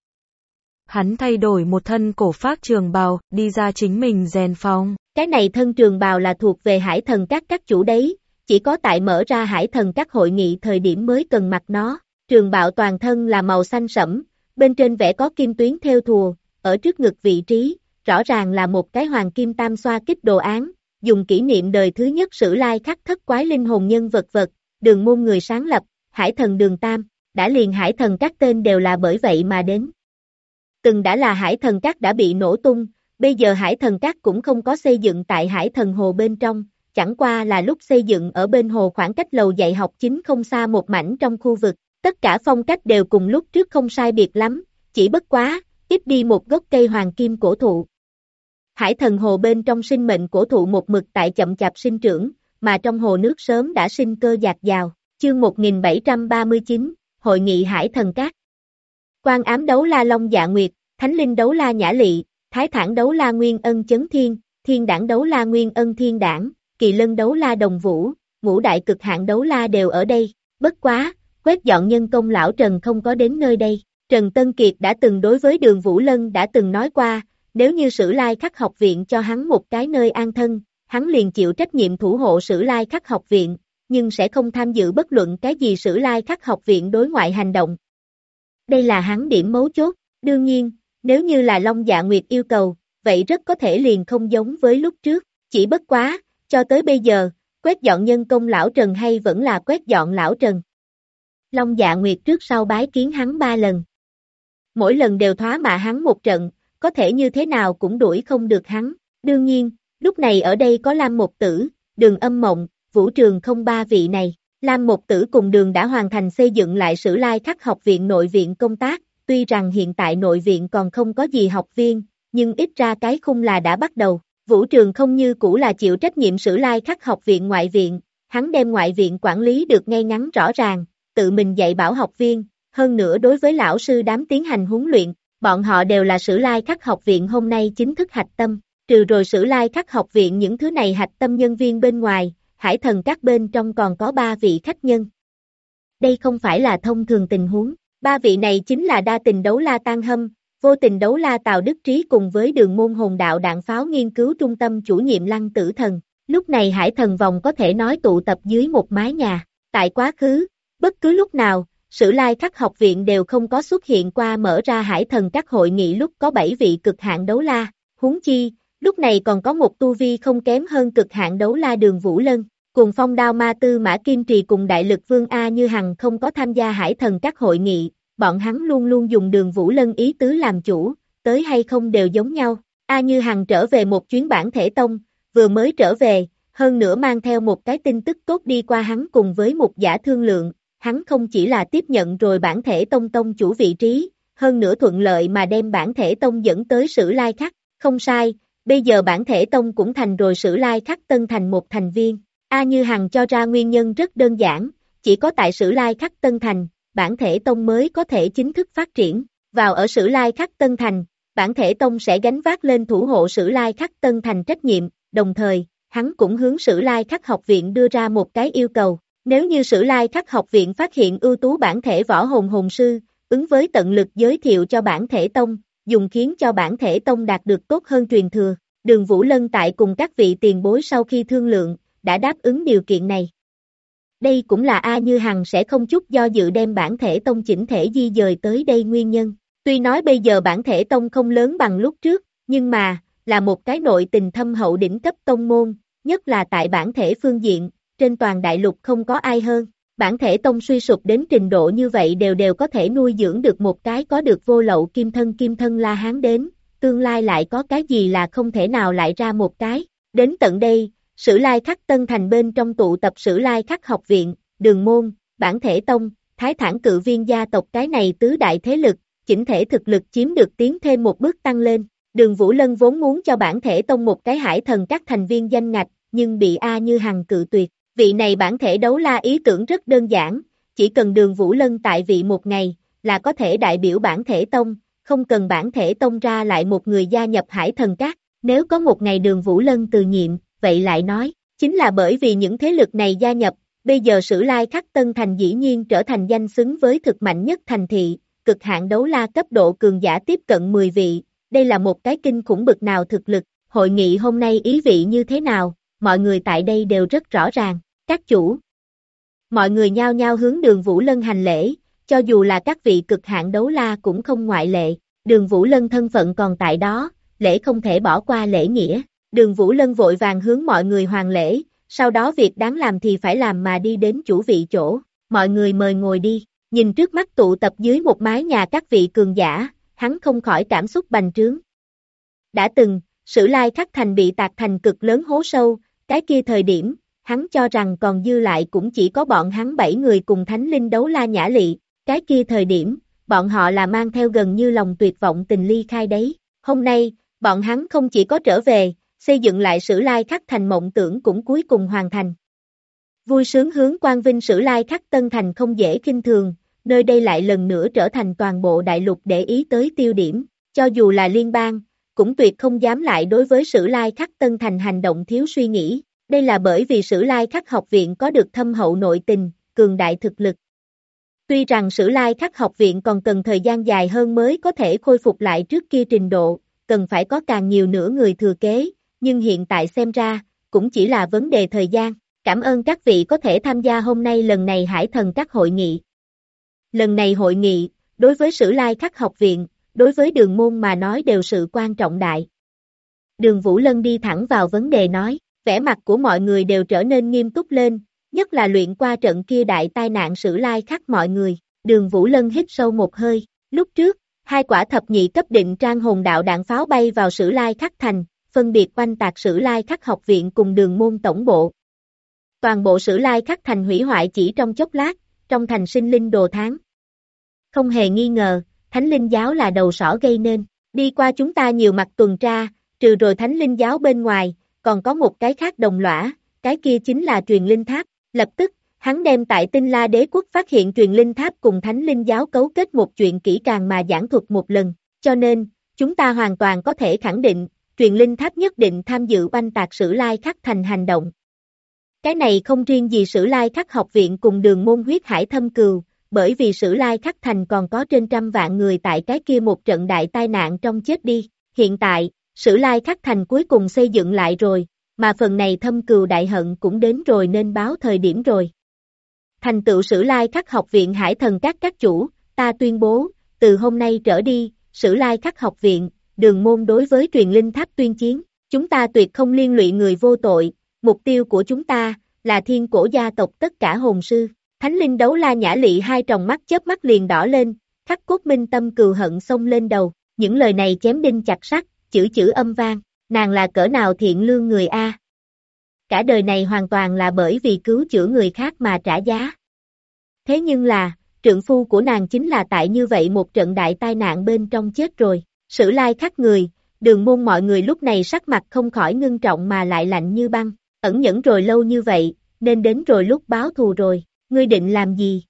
Hắn thay đổi một thân cổ phác trường bào, đi ra chính mình rèn phòng. Cái này thân trường bào là thuộc về Hải Thần các chủ đấy, chỉ có tại mở ra Hải Thần các hội nghị thời điểm mới cần mặc nó. Trường bào toàn thân là màu xanh sẫm, bên trên vẽ có kim tuyến thêu thùa, ở trước ngực vị trí, rõ ràng là một cái hoàng kim tam xoa kích đồ án, dùng kỷ niệm đời thứ nhất Sử Lai Khắc thất quái linh hồn nhân vật, Đường môn người sáng lập, Hải Thần Đường Tam, đã liền Hải Thần các tên đều là bởi vậy mà đến. Từng đã là Hải Thần các đã bị nổ tung, bây giờ Hải Thần các cũng không có xây dựng tại Hải Thần Hồ bên trong, chẳng qua là lúc xây dựng ở bên hồ khoảng cách lầu dạy học chính không xa một mảnh trong khu vực, tất cả phong cách đều cùng lúc trước không sai biệt lắm, chỉ bất quá, ít đi một gốc cây hoàng kim cổ thụ. Hải thần hồ bên trong sinh mệnh cổ thụ một mực tại chậm chạp sinh trưởng, mà trong hồ nước sớm đã sinh cơ dạt dào. Chương 1739, Hội nghị Hải thần Các. Quan ám đấu la Long Dạ Nguyệt, Thánh linh đấu la Nhã Lị, Thái thản đấu la Nguyên Ân Chấn Thiên, Thiên đảng đấu la Nguyên Ân Thiên đảng, Kỳ lân đấu la Đồng Vũ, ngũ đại cực hạn đấu la đều ở đây. Bất quá, quét dọn nhân công lão Trần không có đến nơi đây. Trần Tân Kiệt đã từng đối với Đường Vũ Lân đã từng nói qua, nếu như Sử Lai Khắc học viện cho hắn một cái nơi an thân, hắn liền chịu trách nhiệm thủ hộ Sử Lai Khắc học viện, nhưng sẽ không tham dự bất luận cái gì Sử Lai Khắc học viện đối ngoại hành động. Đây là hắn điểm mấu chốt. Đương nhiên, nếu như là Long Dạ Nguyệt yêu cầu, vậy rất có thể liền không giống với lúc trước. Chỉ bất quá, cho tới bây giờ, quét dọn nhân công lão Trần hay vẫn là quét dọn lão Trần. Long Dạ Nguyệt trước sau bái kiến hắn 3 lần. Mỗi lần đều thoá mạ hắn một trận, có thể như thế nào cũng đuổi không được hắn. Đương nhiên, lúc này ở đây có Lam Một Tử, Đường Âm Mộng, Vũ Trường không 3 vị này. Lam Một Tử cùng Đường đã hoàn thành xây dựng lại Sử Lai Khắc học viện nội viện công tác, tuy rằng hiện tại nội viện còn không có gì học viên, nhưng ít ra cái khung là đã bắt đầu. Vũ Trường không như cũ là chịu trách nhiệm Sử Lai Khắc học viện ngoại viện, hắn đem ngoại viện quản lý được ngay ngắn rõ ràng, tự mình dạy bảo học viên, hơn nữa đối với lão sư đám tiến hành huấn luyện, bọn họ đều là Sử Lai Khắc học viện hôm nay chính thức hạch tâm, trừ rồi Sử Lai Khắc học viện những thứ này hạch tâm nhân viên bên ngoài, Hải thần các bên trong còn có 3 vị khách nhân. Đây không phải là thông thường tình huống, 3 vị này chính là đa tình đấu la Tan Hâm, vô tình đấu la Tào Đức Trí cùng với Đường môn hồn đạo đạn pháo nghiên cứu trung tâm chủ nhiệm Lăng Tử Thần. Lúc này Hải thần vòng có thể nói tụ tập dưới một mái nhà. Tại quá khứ, bất cứ lúc nào, Sử Lai Khắc học viện đều không có xuất hiện qua mở ra Hải thần các hội nghị lúc có 7 vị cực hạn đấu la. Huống chi, lúc này còn có một tu vi không kém hơn cực hạn đấu la Đường Vũ Lân. Cùng Phong Đao Ma Tư Mã Kim Trì cùng Đại Lực Vương A Như Hằng không có tham gia Hải thần các hội nghị, bọn hắn luôn luôn dùng Đường Vũ Lân ý tứ làm chủ, tới hay không đều giống nhau. A Như Hằng trở về một chuyến bản thể tông, vừa mới trở về, hơn nữa mang theo một cái tin tức tốt đi qua hắn cùng với một giả thương lượng, hắn không chỉ là tiếp nhận rồi bản thể tông tông chủ vị trí, hơn nữa thuận lợi mà đem bản thể tông dẫn tới Sử Lai Khắc, không sai, bây giờ bản thể tông cũng thành rồi Sử Lai Khắc Tân thành một thành viên. A Như Hằng cho ra nguyên nhân rất đơn giản, chỉ có tại Sử Lai Khắc Tân thành, bản thể tông mới có thể chính thức phát triển, vào ở Sử Lai Khắc Tân thành, bản thể tông sẽ gánh vác lên thủ hộ Sử Lai Khắc Tân thành trách nhiệm, đồng thời, hắn cũng hướng Sử Lai Khắc học viện đưa ra một cái yêu cầu, nếu như Sử Lai Khắc học viện phát hiện ưu tú bản thể võ hồn hồn sư, ứng với tận lực giới thiệu cho bản thể tông, dùng khiến cho bản thể tông đạt được tốt hơn truyền thừa. Đường Vũ Lân tại cùng các vị tiền bối sau khi thương lượng, đã đáp ứng điều kiện này. Đây cũng là A Như Hằng sẽ không chút do dự đem bản thể tông chỉnh thể di dời tới đây nguyên nhân. Tuy nói bây giờ bản thể tông không lớn bằng lúc trước, nhưng mà, là một cái nội tình thâm hậu đỉnh cấp tông môn, nhất là tại bản thể phương diện, trên toàn đại lục không có ai hơn. Bản thể tông suy sụp đến trình độ như vậy đều có thể nuôi dưỡng được một cái có được vô lậu kim thân La Hán đến, tương lai lại có cái gì là không thể nào lại ra một cái. Đến tận đây, Sử Lai Khắc Tân thành bên trong tụ tập Sử Lai Khắc học viện, Đường môn, bản thể tông, Thái thản cự viên gia tộc cái này tứ đại thế lực, chỉnh thể thực lực chiếm được tiến thêm một bước tăng lên. Đường Vũ Lân vốn muốn cho bản thể tông một cái Hải thần các thành viên danh ngạch, nhưng bị A Như Hằng cự tuyệt. Vị này bản thể đấu la ý tưởng rất đơn giản, chỉ cần Đường Vũ Lân tại vị một ngày, là có thể đại biểu bản thể tông, không cần bản thể tông ra lại một người gia nhập Hải thần các. Nếu có một ngày Đường Vũ Lân từ nhiệm, vậy lại nói, chính là bởi vì những thế lực này gia nhập, bây giờ Sử Lai Khắc Tân thành dĩ nhiên trở thành danh xứng với thực mạnh nhất thành thị, cực hạn đấu la cấp độ cường giả tiếp cận 10 vị, đây là một cái kinh khủng bực nào thực lực. Hội nghị hôm nay ý vị như thế nào, mọi người tại đây đều rất rõ ràng. Các chủ, mọi người nhao nhao hướng Đường Vũ Lân hành lễ, cho dù là các vị cực hạn đấu la cũng không ngoại lệ. Đường Vũ Lân thân phận còn tại đó, lễ không thể bỏ qua lễ nghĩa. Đường Vũ Lân vội vàng hướng mọi người hoàn lễ, sau đó việc đáng làm thì phải làm mà đi đến chủ vị chỗ. Mọi người mời ngồi đi. Nhìn trước mắt tụ tập dưới một mái nhà các vị cường giả, hắn không khỏi cảm xúc bành trướng. Đã từng, Sử Lai Khắc thành bị tạc thành cực lớn hố sâu, cái kia thời điểm, hắn cho rằng còn dư lại cũng chỉ có bọn hắn 7 người cùng Thánh linh đấu la Nhã Lị, cái kia thời điểm, bọn họ là mang theo gần như lòng tuyệt vọng tình ly khai đấy. Hôm nay, Bọn hắn không chỉ có trở về, xây dựng lại Sử Lai Khắc Thành mộng tưởng cũng cuối cùng hoàn thành. Vui sướng hướng quang vinh Sử Lai Khắc Tân Thành không dễ kinh thường, nơi đây lại lần nữa trở thành toàn bộ đại lục để ý tới tiêu điểm, cho dù là liên bang, cũng tuyệt không dám lại đối với Sử Lai Khắc Tân Thành hành động thiếu suy nghĩ, đây là bởi vì Sử Lai Khắc học viện có được thâm hậu nội tình, cường đại thực lực. Tuy rằng Sử Lai Khắc học viện còn cần thời gian dài hơn mới có thể khôi phục lại trước kia trình độ, cần phải có càng nhiều nữa người thừa kế, nhưng hiện tại xem ra, cũng chỉ là vấn đề thời gian. Cảm ơn các vị có thể tham gia hôm nay lần này Hải Thần các hội nghị. Lần này hội nghị, đối với Sử Lai Khắc học viện, đối với Đường môn mà nói đều sự quan trọng đại. Đường Vũ Lân đi thẳng vào vấn đề nói, vẻ mặt của mọi người đều trở nên nghiêm túc lên, nhất là luyện qua trận kia đại tai nạn Sử Lai Khắc mọi người. Đường Vũ Lân hít sâu một hơi, lúc trước, 2 quả thập nhị cấp định trang hồn đạo đạn pháo bay vào Sử Lai Khắc thành, phân biệt oanh tạc Sử Lai Khắc học viện cùng Đường môn tổng bộ. Toàn bộ Sử Lai Khắc thành hủy hoại chỉ trong chốc lát, trong thành sinh linh đồ tháng. Không hề nghi ngờ, Thánh Linh giáo là đầu sỏ gây nên, đi qua chúng ta nhiều mặt tuần tra, trừ rồi Thánh Linh giáo bên ngoài, còn có một cái khác đồng lõa, cái kia chính là truyền linh tháp, lập tức, hắn đem tại Tinh La Đế quốc phát hiện truyền linh tháp cùng Thánh Linh giáo cấu kết một chuyện kỹ càng mà giảng thuật một lần, cho nên, chúng ta hoàn toàn có thể khẳng định, truyền linh tháp nhất định tham dự oanh tạc Sử Lai Khắc thành hành động. Cái này không riêng gì Sử Lai Khắc học viện cùng Đường môn huyết hải thâm cừu, bởi vì Sử Lai Khắc thành còn có trên trăm vạn người tại cái kia một trận đại tai nạn trong chết đi. Hiện tại, Sử Lai Khắc thành cuối cùng xây dựng lại rồi, mà phần này thâm cừu đại hận cũng đến rồi nên báo thời điểm rồi. Thành tựu Sử Lai Khắc học viện Hải Thần các chủ, ta tuyên bố, từ hôm nay trở đi, Sử Lai Khắc học viện, Đường môn đối với truyền linh tháp tuyên chiến, chúng ta tuyệt không liên lụy người vô tội. Mục tiêu của chúng ta, là thiên cổ gia tộc tất cả hồn sư. Thánh linh đấu la Nhã Lị hai tròng mắt chớp mắt liền đỏ lên, khắc cốt minh tâm cừu hận xông lên đầu. Những lời này chém đinh chặt sắt, chữ chữ âm vang. Nàng là cỡ nào thiện lương người a? Cả đời này hoàn toàn là bởi vì cứu chữa người khác mà trả giá. Thế nhưng là, trượng phu của nàng chính là tại như vậy một trận đại tai nạn bên trong chết rồi. Sử Lai Khắc người, Đường môn mọi người lúc này sắc mặt không khỏi ngưng trọng mà lại lạnh như băng. Ẩn nhẫn rồi lâu như vậy, nên đến rồi lúc báo thù rồi, ngươi định làm gì?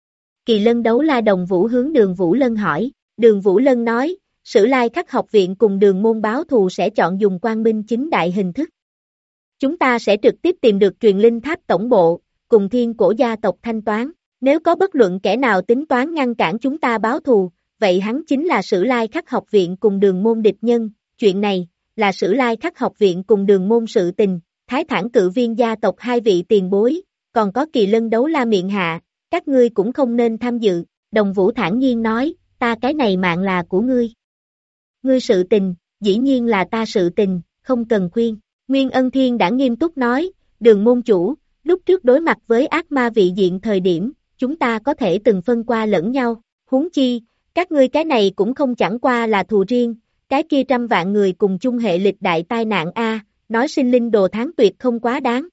Kỳ Lân đấu la Đồng Vũ hướng Đường Vũ Lân hỏi, Đường Vũ Lân nói, Sử Lai Khắc học viện cùng Đường môn báo thù sẽ chọn dùng quang minh chính đại hình thức. Chúng ta sẽ trực tiếp tìm được truyền linh tháp tổng bộ, cùng thiên cổ gia tộc thanh toán, nếu có bất luận kẻ nào tính toán ngăn cản chúng ta báo thù, vậy hắn chính là Sử Lai Khắc học viện cùng Đường môn địch nhân, chuyện này, là Sử Lai Khắc học viện cùng Đường môn sự tình. Thái Thản cự viên gia tộc 2 vị tiền bối, còn có Kỳ Lân đấu la miệng hạ, các ngươi cũng không nên tham dự. Đồng Vũ thản nhiên nói, ta cái này mạng là của ngươi. Ngươi sự tình, dĩ nhiên là ta sự tình, không cần khuyên. Nguyên Ân Thiên đã nghiêm túc nói, Đường môn chủ, lúc trước đối mặt với ác ma vị diện thời điểm, chúng ta có thể từng phân qua lẫn nhau, huống chi, các ngươi cái này cũng không chẳng qua là thù riêng, cái kia trăm vạn người cùng chung hệ lịch đại tai nạn a. Nói sinh linh đồ tháng tuyệt không quá đáng.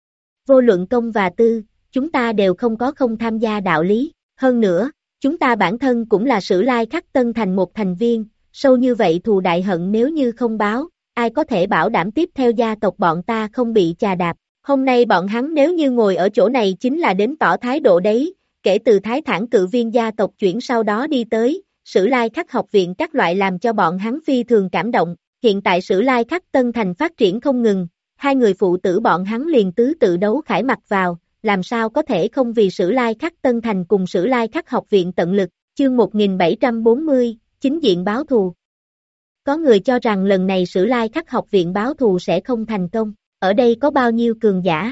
Vô luận công và tư, chúng ta đều không có không tham gia đạo lý. Hơn nữa, chúng ta bản thân cũng là Sử Lai Khắc Tân thành một thành viên, sâu như vậy thù đại hận nếu như không báo, ai có thể bảo đảm tiếp theo gia tộc bọn ta không bị chà đạp. Hôm nay bọn hắn nếu như ngồi ở chỗ này chính là đến tỏ thái độ đấy, kể từ Thái Thản cự viên gia tộc chuyển sau đó đi tới, Sử Lai Khắc học viện các loại làm cho bọn hắn phi thường cảm động. Hiện tại Sử Lai Khắc Tân thành phát triển không ngừng, 2 người phụ tử bọn hắn liền tứ tự đấu khải mặt vào, làm sao có thể không vì Sử Lai Khắc Tân thành cùng Sử Lai Khắc học viện tận lực, chương 1740, chính diện báo thù. Có người cho rằng lần này Sử Lai Khắc học viện báo thù sẽ không thành công, ở đây có bao nhiêu cường giả?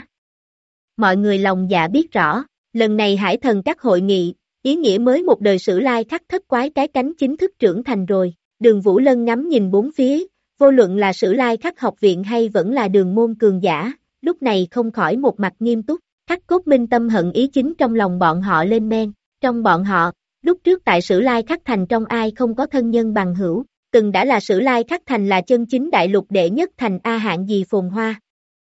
Mọi người lòng dạ biết rõ, lần này Hải Thần các hội nghị, ý nghĩa mới một đời Sử Lai Khắc thất quái cái cánh chính thức trưởng thành rồi. Đường Vũ Lân ngắm nhìn bốn phía, vô luận là Sử Lai Khắc học viện hay vẫn là Đường môn cường giả, lúc này không khỏi một mặt nghiêm túc, khắc cốt minh tâm hận ý chính trong lòng bọn họ lên men. Trong bọn họ, lúc trước tại Sử Lai Khắc thành trong ai không có thân nhân bằng hữu, từng đã là Sử Lai Khắc thành là chân chính đại lục đệ nhất thành A hạng gì phồn hoa.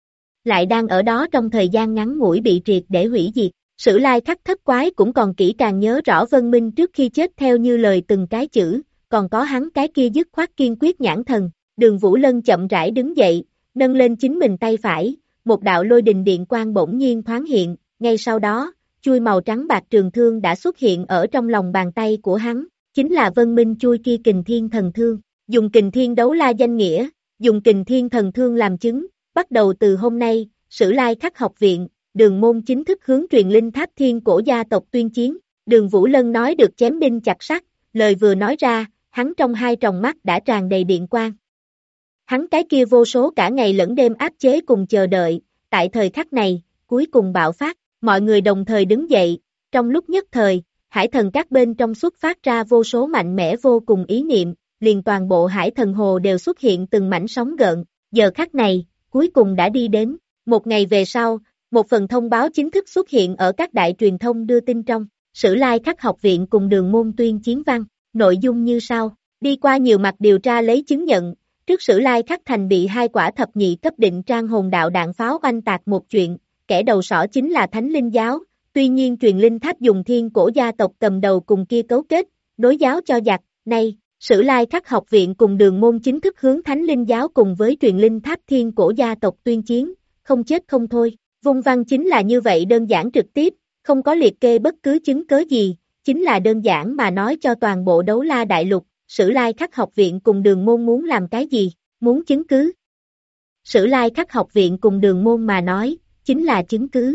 Lại đang ở đó trong thời gian ngắn ngủi bị triệt để hủy diệt. Sử Lai Khắc thất quái cũng còn kỹ càng nhớ rõ Vân Minh trước khi chết theo như lời từng cái chữ, còn có hắn cái kia dứt khoát kiên quyết nhãn thần, Đường Vũ Lân chậm rãi đứng dậy, nâng lên chính mình tay phải, một đạo lôi đình điện quang bỗng nhiên thoáng hiện, ngay sau đó, chuôi màu trắng bạc trường thương đã xuất hiện ở trong lòng bàn tay của hắn, chính là Vân Minh chuôi kia Kình Thiên Thần Thương, dùng Kình Thiên đấu la danh nghĩa, dùng Kình Thiên Thần Thương làm chứng, bắt đầu từ hôm nay, Sử Lai Khắc học viện, Đường môn chính thức hướng Truyền Linh Tháp Thiên Cổ gia tộc tuyên chiến. Đường Vũ Lân nói được chém đinh chặt sắt, lời vừa nói ra, hắn trong hai tròng mắt đã tràn đầy điện quang. Hắn cái kia vô số cả ngày lẫn đêm áp chế cùng chờ đợi, tại thời khắc này, cuối cùng bạo phát, mọi người đồng thời đứng dậy, trong lúc nhất thời, hải thần các bên trong xuất phát ra vô số mạnh mẽ vô cùng ý niệm, liền toàn bộ hải thần hồ đều xuất hiện từng mảnh sóng gợn, giờ khắc này, cuối cùng đã đi đến, một ngày về sau, một phần thông báo chính thức xuất hiện ở các đại truyền thông đưa tin trong, Sử Lai Khắc học viện cùng Đường môn tuyên chiến văn, nội dung như sau, đi qua nhiều mặt điều tra lấy chứng nhận, trước Sử Lai Khắc thành bị 2 quả thập nhị cấp định trang hồn đạo đạn pháo oanh tạc một chuyện, kẻ đầu sỏ chính là Thánh Linh giáo, tuy nhiên Truyền Linh Tháp dùng Thiên Cổ gia tộc cầm đầu cùng kia cấu kết, nối giáo cho giặc, nay, Sử Lai Khắc học viện cùng Đường môn chính thức hướng Thánh Linh giáo cùng với Truyền Linh Tháp Thiên Cổ gia tộc tuyên chiến, không chết không thôi, vung văn chính là như vậy đơn giản trực tiếp, không có liệt kê bất cứ chứng cớ gì, chính là đơn giản mà nói cho toàn bộ Đấu La Đại Lục, Sử Lai Khắc học viện cùng Đường môn muốn làm cái gì, muốn chứng cứ. Sử Lai Khắc học viện cùng Đường môn mà nói, chính là chứng cứ.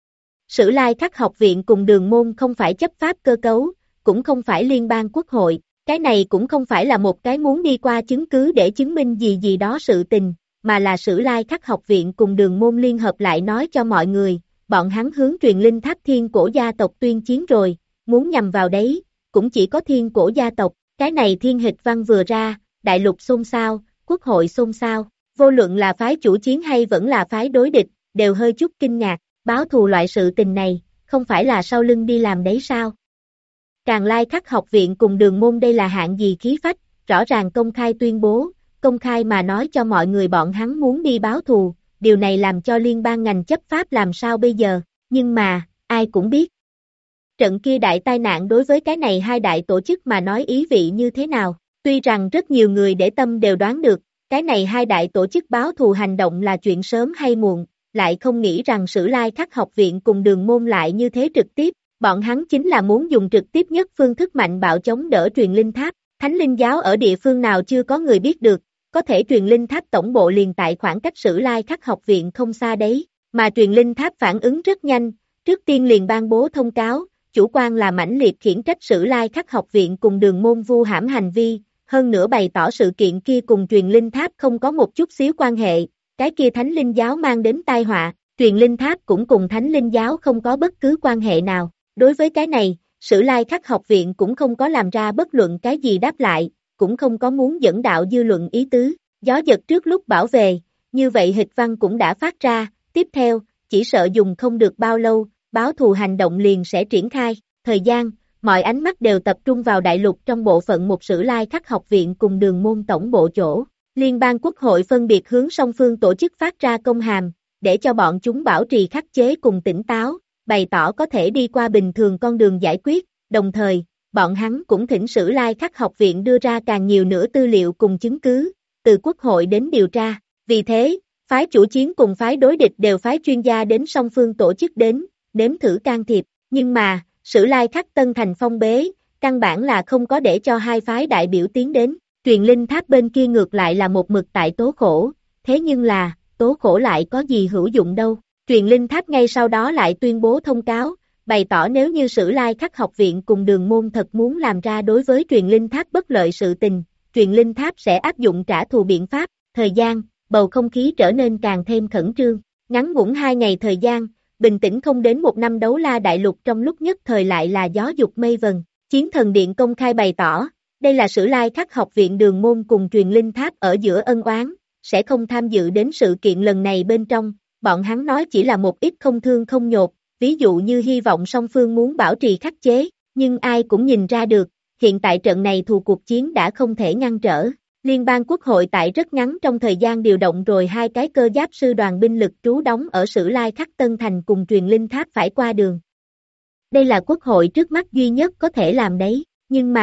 Sử Lai Khắc học viện cùng Đường môn không phải chấp pháp cơ cấu, cũng không phải liên bang quốc hội, cái này cũng không phải là một cái muốn đi qua chứng cứ để chứng minh gì đó sự tình, mà là Sử Lai Khắc học viện cùng Đường môn liên hợp lại nói cho mọi người, bọn hắn hướng Truyền Linh Tháp Thiên Cổ gia tộc tuyên chiến rồi, muốn nhằm vào đấy, cũng chỉ có Thiên Cổ gia tộc, cái này thiên hịch văn vừa ra, đại lục xôn xao, quốc hội xôn xao, vô luận là phái chủ chiến hay vẫn là phái đối địch, đều hơi chút kinh ngạc, báo thù loại sự tình này, không phải là sau lưng đi làm đấy sao? Càng Lai Khắc học viện cùng Đường môn đây là hạng gì khí phách, rõ ràng công khai tuyên bố, công khai mà nói cho mọi người bọn hắn muốn đi báo thù, điều này làm cho liên bang ngành chấp pháp làm sao bây giờ, nhưng mà, ai cũng biết. Trận kia đại tai nạn đối với cái này 2 đại tổ chức mà nói ý vị như thế nào, tuy rằng rất nhiều người để tâm đều đoán được, cái này 2 đại tổ chức báo thù hành động là chuyện sớm hay muộn, lại không nghĩ rằng Sử Lai Khắc học viện cùng Đường môn lại như thế trực tiếp, bọn hắn chính là muốn dùng trực tiếp nhất phương thức mạnh bạo chống đỡ Truyền Linh Tháp, Thánh Linh giáo ở địa phương nào chưa có người biết được, có thể Truyền Linh Tháp tổng bộ liền tại khoảng cách Sử Lai Khắc học viện không xa đấy, mà Truyền Linh Tháp phản ứng rất nhanh, trước tiên liền ban bố thông cáo, chủ quan là mãnh liệt khiển trách Sử Lai Khắc học viện cùng Đường môn vu hãm hành vi, hơn nữa bày tỏ sự kiện kia cùng Truyền Linh Tháp không có một chút xíu quan hệ, cái kia Thánh Linh giáo mang đến tai họa, Truyền Linh Tháp cũng cùng Thánh Linh giáo không có bất cứ quan hệ nào, đối với cái này, Sử Lai Khắc học viện cũng không có làm ra bất luận cái gì đáp lại, cũng không có muốn dẫn đạo dư luận ý tứ, gió giật trước lúc bảo về, như vậy hịch văn cũng đã phát ra, tiếp theo, chỉ sợ dùng không được bao lâu, báo thù hành động liền sẽ triển khai, thời gian, mọi ánh mắt đều tập trung vào đại lục trong bộ phận một Sử Lai Khắc học viện cùng Đường môn tổng bộ chỗ, liên bang quốc hội phân biệt hướng song phương tổ chức phát ra công hàm, để cho bọn chúng bảo trì khắc chế cùng tỉnh táo, bày tỏ có thể đi qua bình thường con đường giải quyết, đồng thời, bọn hắn cũng thỉnh Sử Lai Khắc học viện đưa ra càng nhiều nữa tư liệu cùng chứng cứ, từ quốc hội đến điều tra, vì thế, phái chủ chiến cùng phái đối địch đều phái chuyên gia đến song phương tổ chức đến, nếm thử can thiệp, nhưng mà, Sử Lai Khắc Tân Thành phong bế, căn bản là không có để cho 2 phái đại biểu tiến đến, Truyền Linh Tháp bên kia ngược lại là một mực tại tố khổ, thế nhưng là, tố khổ lại có gì hữu dụng đâu, Truyền Linh Tháp ngay sau đó lại tuyên bố thông cáo, bày tỏ nếu như Sử Lai Khắc học viện cùng Đường môn thật muốn làm ra đối với Truyền Linh Tháp bất lợi sự tình, Truyền Linh Tháp sẽ áp dụng trả thù biện pháp, thời gian, bầu không khí trở nên càng thêm khẩn trương, ngắn ngủn 2 ngày thời gian, bình tĩnh không đến 1 năm Đấu La Đại Lục trong lúc nhất thời lại là gió dục mây vần, Chiến Thần Điện công khai bày tỏ, đây là Sử Lai Khắc học viện Đường môn cùng Truyền Linh Tháp ở giữa ân oán, sẽ không tham dự đến sự kiện lần này bên trong, bọn hắn nói chỉ là một ít không thương không nhột, ví dụ như hy vọng song phương muốn bảo trì khắc chế, nhưng ai cũng nhìn ra được, hiện tại trận này thù cuộc chiến đã không thể ngăn trở. Liên bang quốc hội tại rất ngắn trong thời gian điều động rồi 2 cái cơ giáp sư đoàn binh lực trú đóng ở Sử Lai Khắc Tân Thành cùng Truyền Linh Tháp phải qua đường. Đây là quốc hội trước mắt duy nhất có thể làm đấy, nhưng mà,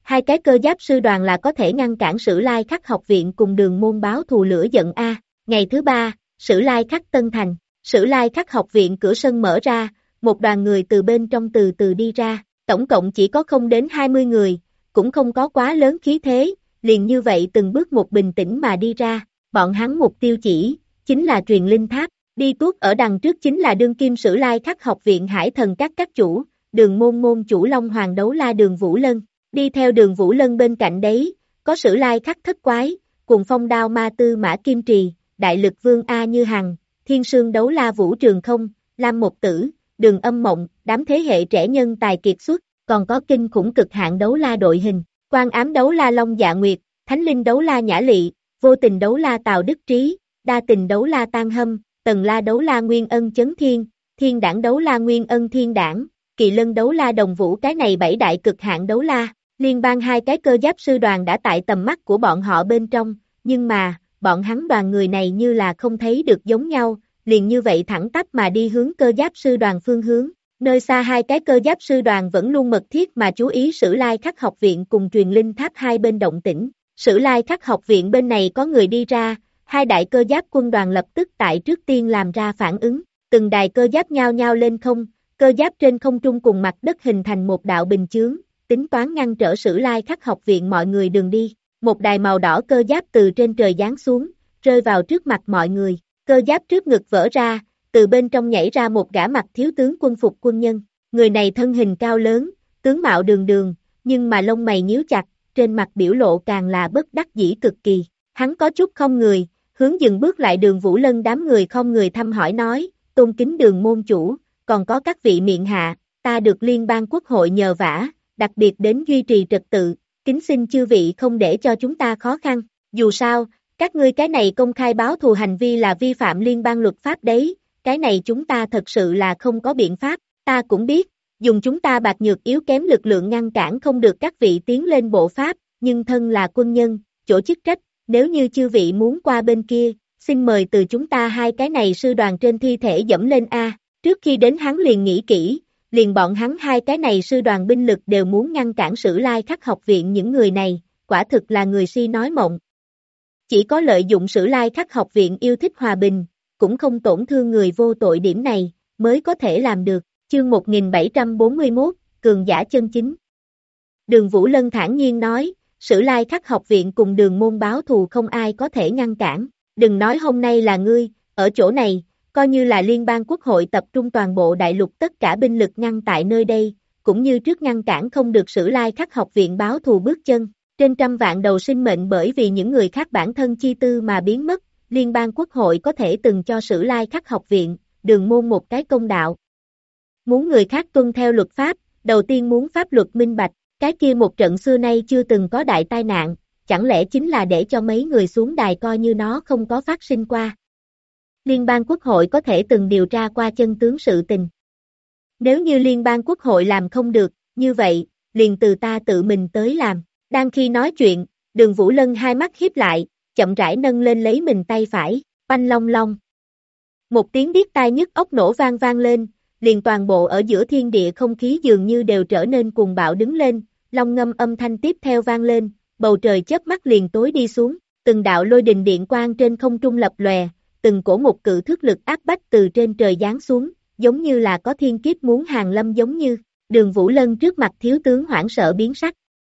Hai cái cơ giáp sư đoàn là có thể ngăn cản Sử Lai Khắc học viện cùng Đường Môn báo thù lửa giận a. Ngày thứ ba, Sử Lai Khắc Tân Thành, Sử Lai Khắc học viện cửa sân mở ra, một đoàn người từ bên trong từ từ đi ra, tổng cộng chỉ có không đến 20 người, cũng không có quá lớn khí thế, liền như vậy từng bước một bình tĩnh mà đi ra, bọn hắn mục tiêu chính là truyền linh tháp, đi tuốt ở đằng trước chính là đương kim Sử Lai Khắc học viện Hải Thần các chủ, Đường Môn môn chủ Long Hoàng Đấu La Đường Vũ Lân, đi theo Đường Vũ Lân bên cạnh đấy, có Sử Lai Khắc thất quái, cùng Phong Đao Ma Tư Mã Kim Trì, Đại Lực Vương A Như Hằng, Thiên Sương Đấu La Vũ Trường Không, Lam Một Tử, Đường Âm Mộng, đám thế hệ trẻ nhân tài kiệt xuất, còn có kinh khủng cực hạn đấu la đội hình, Quan Ám Đấu La Long Dạ Nguyệt, Thánh Linh Đấu La Nhã Lị, Vô Tình Đấu La Tào Đức Trí, Đa Tình Đấu La Tan Hâm, Tần La Đấu La Nguyên Ân Chấn Thiên, Thiên Đảng Đấu La Nguyên Ân Thiên Đảng, Kỳ Lân Đấu La Đồng Vũ, cái này 7 đại cực hạn đấu la, liên bang hai cái cơ giáp sư đoàn đã tại tầm mắt của bọn họ bên trong, nhưng mà, bọn hắn đoàn người này như là không thấy được giống nhau, liền như vậy thẳng tắp mà đi hướng cơ giáp sư đoàn phương hướng. Nơi xa hai cái cơ giáp sư đoàn vẫn luôn mật thiết mà chú ý Sử Lai Khắc học viện cùng truyền linh tháp hai bên động tĩnh. Sử Lai Khắc học viện bên này có người đi ra, hai đại cơ giáp quân đoàn lập tức tại trước tiên làm ra phản ứng, từng đài cơ giáp nhao nhao lên không, cơ giáp trên không trung cùng mặt đất hình thành một đạo bình chướng, tính toán ngăn trở Sử Lai Khắc học viện mọi người đường đi. Một đài màu đỏ cơ giáp từ trên trời giáng xuống, rơi vào trước mặt mọi người, cơ giáp trước ngực vỡ ra, từ bên trong nhảy ra một gã mặc thiếu tướng quân phục quân nhân, người này thân hình cao lớn, tướng mạo đường đường, nhưng mà lông mày nhíu chặt, trên mặt biểu lộ càng là bất đắc dĩ cực kỳ, hắn có chút không người, hướng dừng bước lại Đường Vũ Lân đám người không người thăm hỏi nói, tôn kính Đường môn chủ, còn có các vị miện hạ, ta được liên bang quốc hội nhờ vả, đặc biệt đến duy trì trật tự, kính xin chư vị không để cho chúng ta khó khăn, dù sao, các ngươi cái này công khai báo thù hành vi là vi phạm liên bang luật pháp đấy, cái này chúng ta thật sự là không có biện pháp, ta cũng biết, dùng chúng ta bạc nhược yếu kém lực lượng ngăn cản không được các vị tiến lên bộ pháp, nhưng thân là quân nhân, chỗ chức trách, nếu như chư vị muốn qua bên kia, xin mời từ chúng ta hai cái này sư đoàn trên thi thể dẫm lên A, trước khi đến hắn liền nghĩ kỹ, liền bọn hắn hai cái này sư đoàn binh lực đều muốn ngăn cản Sử Lai Khắc học viện những người này, quả thực là người si nói mộng. Chỉ có lợi dụng Sử Lai Khắc học viện yêu thích hòa bình, cũng không tổn thương người vô tội điểm này, mới có thể làm được, chương 1741, cường giả chân chính. Đường Vũ Lân thản nhiên nói, Sử Lai Khắc học viện cùng Đường môn báo thù không ai có thể ngăn cản, đừng nói hôm nay là ngươi, ở chỗ này, coi như là liên bang quốc hội tập trung toàn bộ đại lục tất cả binh lực ngăn tại nơi đây, cũng như trước ngăn cản không được Sử Lai Khắc học viện báo thù bước chân, trên trăm vạn đầu sinh mệnh bởi vì những người khác bản thân chi tư mà biến mất, liên bang quốc hội có thể từng cho Sử Lai Khắc học viện, Đường môn một cái công đạo. Muốn người khác tuân theo luật pháp, đầu tiên muốn pháp luật minh bạch, cái kia một trận xưa nay chưa từng có đại tai nạn, chẳng lẽ chính là để cho mấy người xuống đài coi như nó không có phát sinh qua. Liên bang quốc hội có thể từng điều tra qua chân tướng sự tình. Nếu như liên bang quốc hội làm không được, như vậy, liền từ ta tự mình tới làm. Đang khi nói chuyện, Đường Vũ Lân hai mắt híp lại, chậm rãi nâng lên lấy mình tay phải, oanh long long. Một tiếng điếc tai nhức óc nổ vang vang lên, liền toàn bộ ở giữa thiên địa không khí dường như đều trở nên cuồng bạo đứng lên, long ngâm âm thanh tiếp theo vang lên, bầu trời chớp mắt liền tối đi xuống, từng đạo lôi đình điện quang trên không trung lập lòe, từng cổ một cự thước lực áp bách từ trên trời giáng xuống, giống như là có thiên kiếp muốn hàng lâm giống như, Đường Vũ Lân trước mặt thiếu tướng hoảng sợ biến sắc.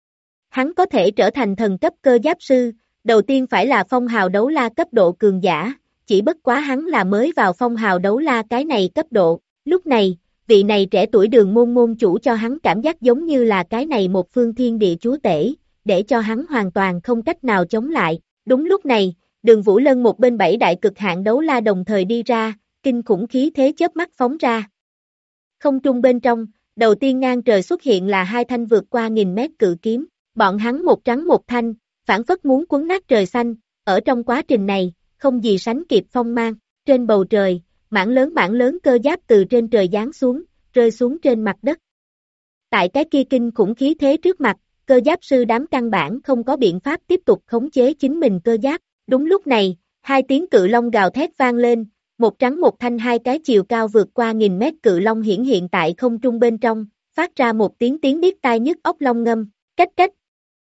Hắn có thể trở thành thần cấp cơ giáp sư, đầu tiên phải là phong hào đấu la cấp độ cường giả, chỉ bất quá hắn là mới vào phong hào đấu la cái này cấp độ, lúc này, vị này trẻ tuổi Đường môn môn chủ cho hắn cảm giác giống như là cái này một phương thiên địa chúa tể, để cho hắn hoàn toàn không cách nào chống lại, đúng lúc này, Đường Vũ Lân một bên 7 đại cực hạn đấu la đồng thời đi ra, kinh khủng khí thế chớp mắt phóng ra. Không trung bên trong, đầu tiên ngang trời xuất hiện là hai thanh vượt qua 1000 mét cự kiếm, bọn hắn một trắng một thanh, phản phất muốn quấn nát trời xanh, ở trong quá trình này, không gì sánh kịp phong mang, trên bầu trời, mảng lớn cơ giáp từ trên trời giáng xuống, rơi xuống trên mặt đất. Tại cái kia kinh khủng khí thế trước mặt, cơ giáp sư đám căn bản không có biện pháp tiếp tục khống chế chính mình cơ giáp. Đúng lúc này, hai tiếng cự long gào thét vang lên, một trắng một thanh hai cái chiều cao vượt qua 1000 mét cự long hiển hiện tại không trung bên trong, phát ra một tiếng điếc tai nhức óc long ngâm, cách cách.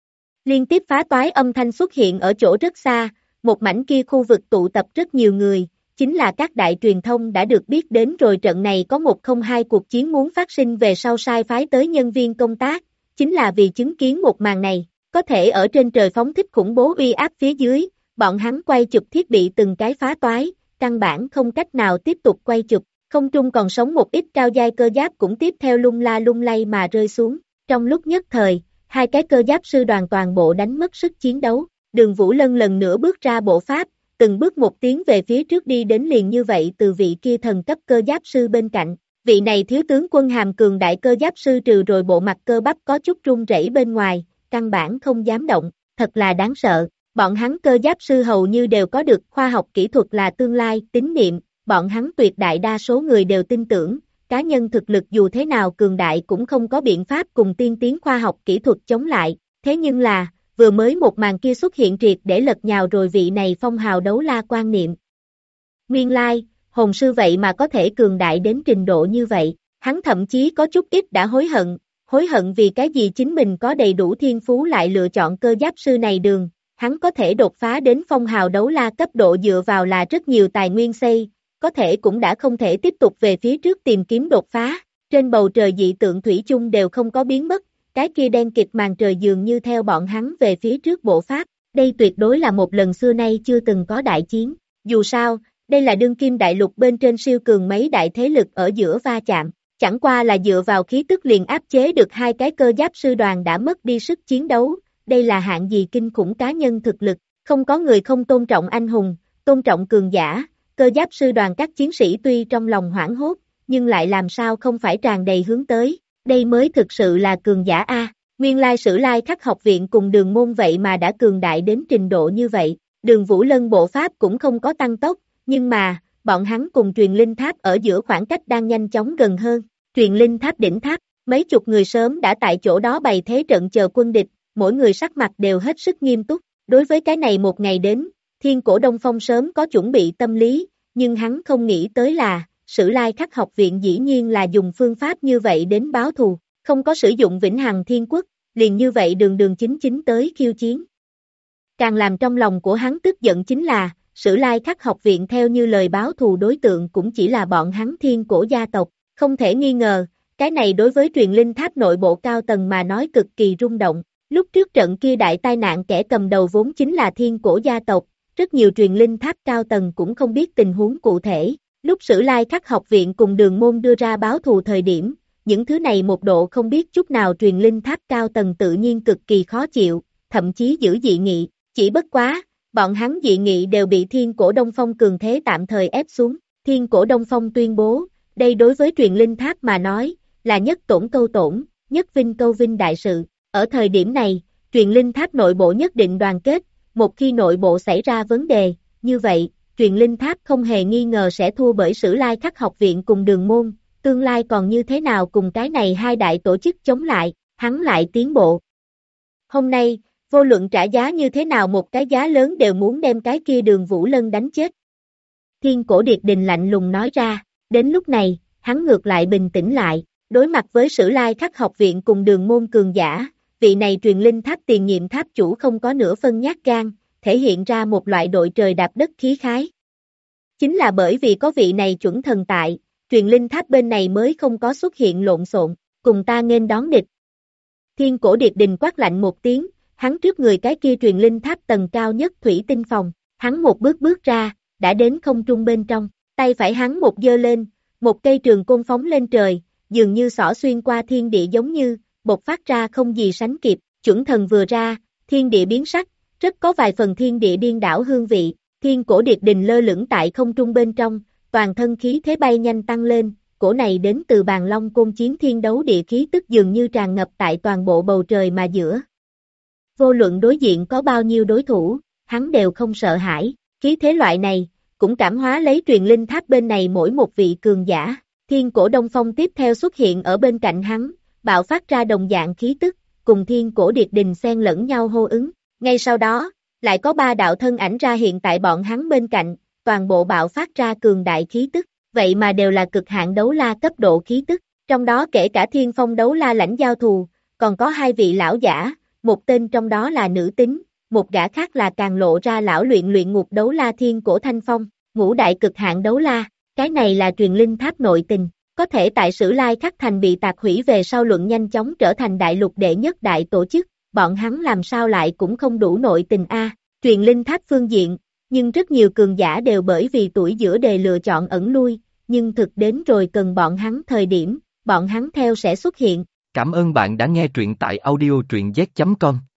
Liên tiếp phá toái âm thanh xuất hiện ở chỗ rất xa, một mảnh kia khu vực tụ tập rất nhiều người, chính là các đại truyền thông đã được biết đến rồi trận này có 102 cuộc chiến muốn phát sinh về sau sai phái tới nhân viên công tác, chính là vì chứng kiến một màn này, có thể ở trên trời phóng thích khủng bố uy áp phía dưới, bọn hắn quay chụp thiết bị từng cái phá toái, căn bản không cách nào tiếp tục quay chụp, không trung còn sống một ít cao giai cơ giáp cũng tiếp theo lung la lung lay mà rơi xuống, trong lúc nhất thời, hai cái cơ giáp sư đoàn toàn bộ đánh mất sức chiến đấu, Đường Vũ Lân lần nữa bước ra bộ pháp, từng bước một tiến về phía trước đi đến liền như vậy từ vị kia thần cấp cơ giáp sư bên cạnh, vị này thiếu tướng quân hàm cường đại cơ giáp sư trừ rồi bộ mặt cơ bắp có chút run rẩy bên ngoài, căn bản không dám động, thật là đáng sợ, bọn hắn cơ giáp sư hầu như đều có được khoa học kỹ thuật là tương lai, tín niệm, bọn hắn tuyệt đại đa số người đều tin tưởng, cá nhân thực lực dù thế nào cường đại cũng không có biện pháp cùng tiên tiến khoa học kỹ thuật chống lại, thế nhưng là, vừa mới một màn kia xuất hiện triệt để lật nhào rồi vị này phong hào đấu la quan niệm. Nguyên lai, hồn sư vậy mà có thể cường đại đến trình độ như vậy, hắn thậm chí có chút ít đã hối hận vì cái gì chính mình có đầy đủ thiên phú lại lựa chọn cơ giáp sư này đường, hắn có thể đột phá đến phong hào đấu la cấp độ dựa vào là rất nhiều tài nguyên xây, có thể cũng đã không thể tiếp tục về phía trước tìm kiếm đột phá, trên bầu trời dị tượng thủy chung đều không có biến mất, cái kia đen kịt màn trời dường như theo bọn hắn về phía trước bộ pháp, đây tuyệt đối là một lần xưa nay chưa từng có đại chiến, dù sao, đây là đương kim đại lục bên trên siêu cường mấy đại thế lực ở giữa va chạm, chẳng qua là dựa vào khí tức liền áp chế được hai cái cơ giáp sư đoàn đã mất đi sức chiến đấu, đây là hạng gì kinh khủng cá nhân thực lực, không có người không tôn trọng anh hùng, tôn trọng cường giả, cơ giáp sư đoàn các chiến sĩ tuy trong lòng hoảng hốt, nhưng lại làm sao không phải tràn đầy hướng tới, đây mới thực sự là cường giả A, nguyên lai Sử Lai Khắc học viện cùng Đường môn vậy mà đã cường đại đến trình độ như vậy, Đường Vũ Lân bộ pháp cũng không có tăng tốc, nhưng mà, bọn hắn cùng truyền linh tháp ở giữa khoảng cách đang nhanh chóng gần hơn, truyền linh tháp đỉnh tháp, mấy chục người sớm đã tại chỗ đó bày thế trận chờ quân địch, mỗi người sắc mặt đều hết sức nghiêm túc, đối với cái này một ngày đến, Thiên Cổ Đông Phong sớm có chuẩn bị tâm lý, nhưng hắn không nghĩ tới là, Sử Lai Khắc học viện dĩ nhiên là dùng phương pháp như vậy đến báo thù, không có sử dụng Vĩnh Hằng Thiên Quốc, liền như vậy đường đường chính chính tới khiêu chiến. Càng làm trong lòng của hắn tức giận chính là, Sử Lai Khắc học viện theo như lời báo thù đối tượng cũng chỉ là bọn hắn Thiên Cổ gia tộc, không thể nghi ngờ, cái này đối với truyền linh tháp nội bộ cao tầng mà nói cực kỳ rung động, lúc trước trận kia đại tai nạn kẻ cầm đầu vốn chính là Thiên Cổ gia tộc, rất nhiều truyền linh tháp cao tầng cũng không biết tình huống cụ thể, lúc Sử Lai Khắc học viện cùng Đường môn đưa ra báo thù thời điểm, những thứ này một độ không biết chút nào truyền linh tháp cao tầng tự nhiên cực kỳ khó chịu, thậm chí giữ dị nghị, chỉ bất quá, bọn hắn dị nghị đều bị Thiên Cổ Đông Phong cường thế tạm thời ép xuống, Thiên Cổ Đông Phong tuyên bố, đây đối với truyền linh tháp mà nói, là nhất tổn câu tổn, nhất vinh câu vinh đại sự, ở thời điểm này, truyền linh tháp nội bộ nhất định đoàn kết, một khi nội bộ xảy ra vấn đề, như vậy, truyền linh tháp không hề nghi ngờ sẽ thua bởi Sử Lai Khắc học viện cùng Đường môn, tương lai còn như thế nào cùng cái này hai đại tổ chức chống lại, hắn lại tiến bộ. Hôm nay, vô luận trả giá như thế nào một cái giá lớn đều muốn đem cái kia Đường Vũ Lân đánh chết. Thiên Cổ Điệt Đình lạnh lùng nói ra, đến lúc này, hắn ngược lại bình tĩnh lại, đối mặt với Sử Lai Khắc học viện cùng Đường môn cường giả, vị này truyền linh tháp tiền nhiệm tháp chủ không có nửa phân nhát gan, thể hiện ra một loại đội trời đạp đất khí khái. Chính là bởi vì có vị này chuẩn thần tại, truyền linh tháp bên này mới không có xuất hiện lộn xộn, cùng ta nghênh đón địch. Thiên Cổ Điệt Đình quát lạnh một tiếng, hắn trước người cái kia truyền linh tháp tầng cao nhất thủy tinh phòng, hắn một bước bước ra, đã đến không trung bên trong, tay phải hắn một giơ lên, một cây trường côn phóng lên trời, dường như xỏ xuyên qua thiên địa giống như, bộc phát ra không gì sánh kịp, chuẩn thần vừa ra, thiên địa biến sắc, rất có vài phần thiên địa điên đảo hương vị, Thiên Cổ Điệt Đình lơ lửng tại không trung bên trong, toàn thân khí thế bay nhanh tăng lên, cổ này đến từ Bàn Long Côn chiến thiên đấu địa khí tức dường như tràn ngập tại toàn bộ bầu trời mà giữa. Vô luận đối diện có bao nhiêu đối thủ, hắn đều không sợ hãi, khí thế loại này, cũng cảm hóa lấy truyền linh tháp bên này mỗi một vị cường giả, Thiên Cổ Đông Phong tiếp theo xuất hiện ở bên cạnh hắn, bạo phát ra đồng dạng khí tức, cùng Thiên Cổ Điệt Đình xen lẫn nhau hô ứng, ngay sau đó, lại có ba đạo thân ảnh ra hiện tại bọn hắn bên cạnh, toàn bộ bạo phát ra cường đại khí tức, vậy mà đều là cực hạn đấu la cấp độ khí tức, trong đó kể cả Thiên Phong đấu la lãnh giao thù, còn có hai vị lão giả, một tên trong đó là nữ tính, một gã khác là càng lộ ra lão luyện ngục đấu la thiên cổ thanh phong, ngũ đại cực hạn đấu la, cái này là truyền linh tháp nội tình, có thể tại Sử Lai Khắc Thành bị tạc hủy về sau luận nhanh chóng trở thành đại lục đệ nhất đại tổ chức, bọn hắn làm sao lại cũng không đủ nội tình a. Truyền linh tháp phương diện, nhưng rất nhiều cường giả đều bởi vì tuổi giữa đề lựa chọn ẩn lui, nhưng thực đến rồi cần bọn hắn thời điểm, bọn hắn theo sẽ xuất hiện. Cảm ơn bạn đã nghe truyện tại audio truyện z.com.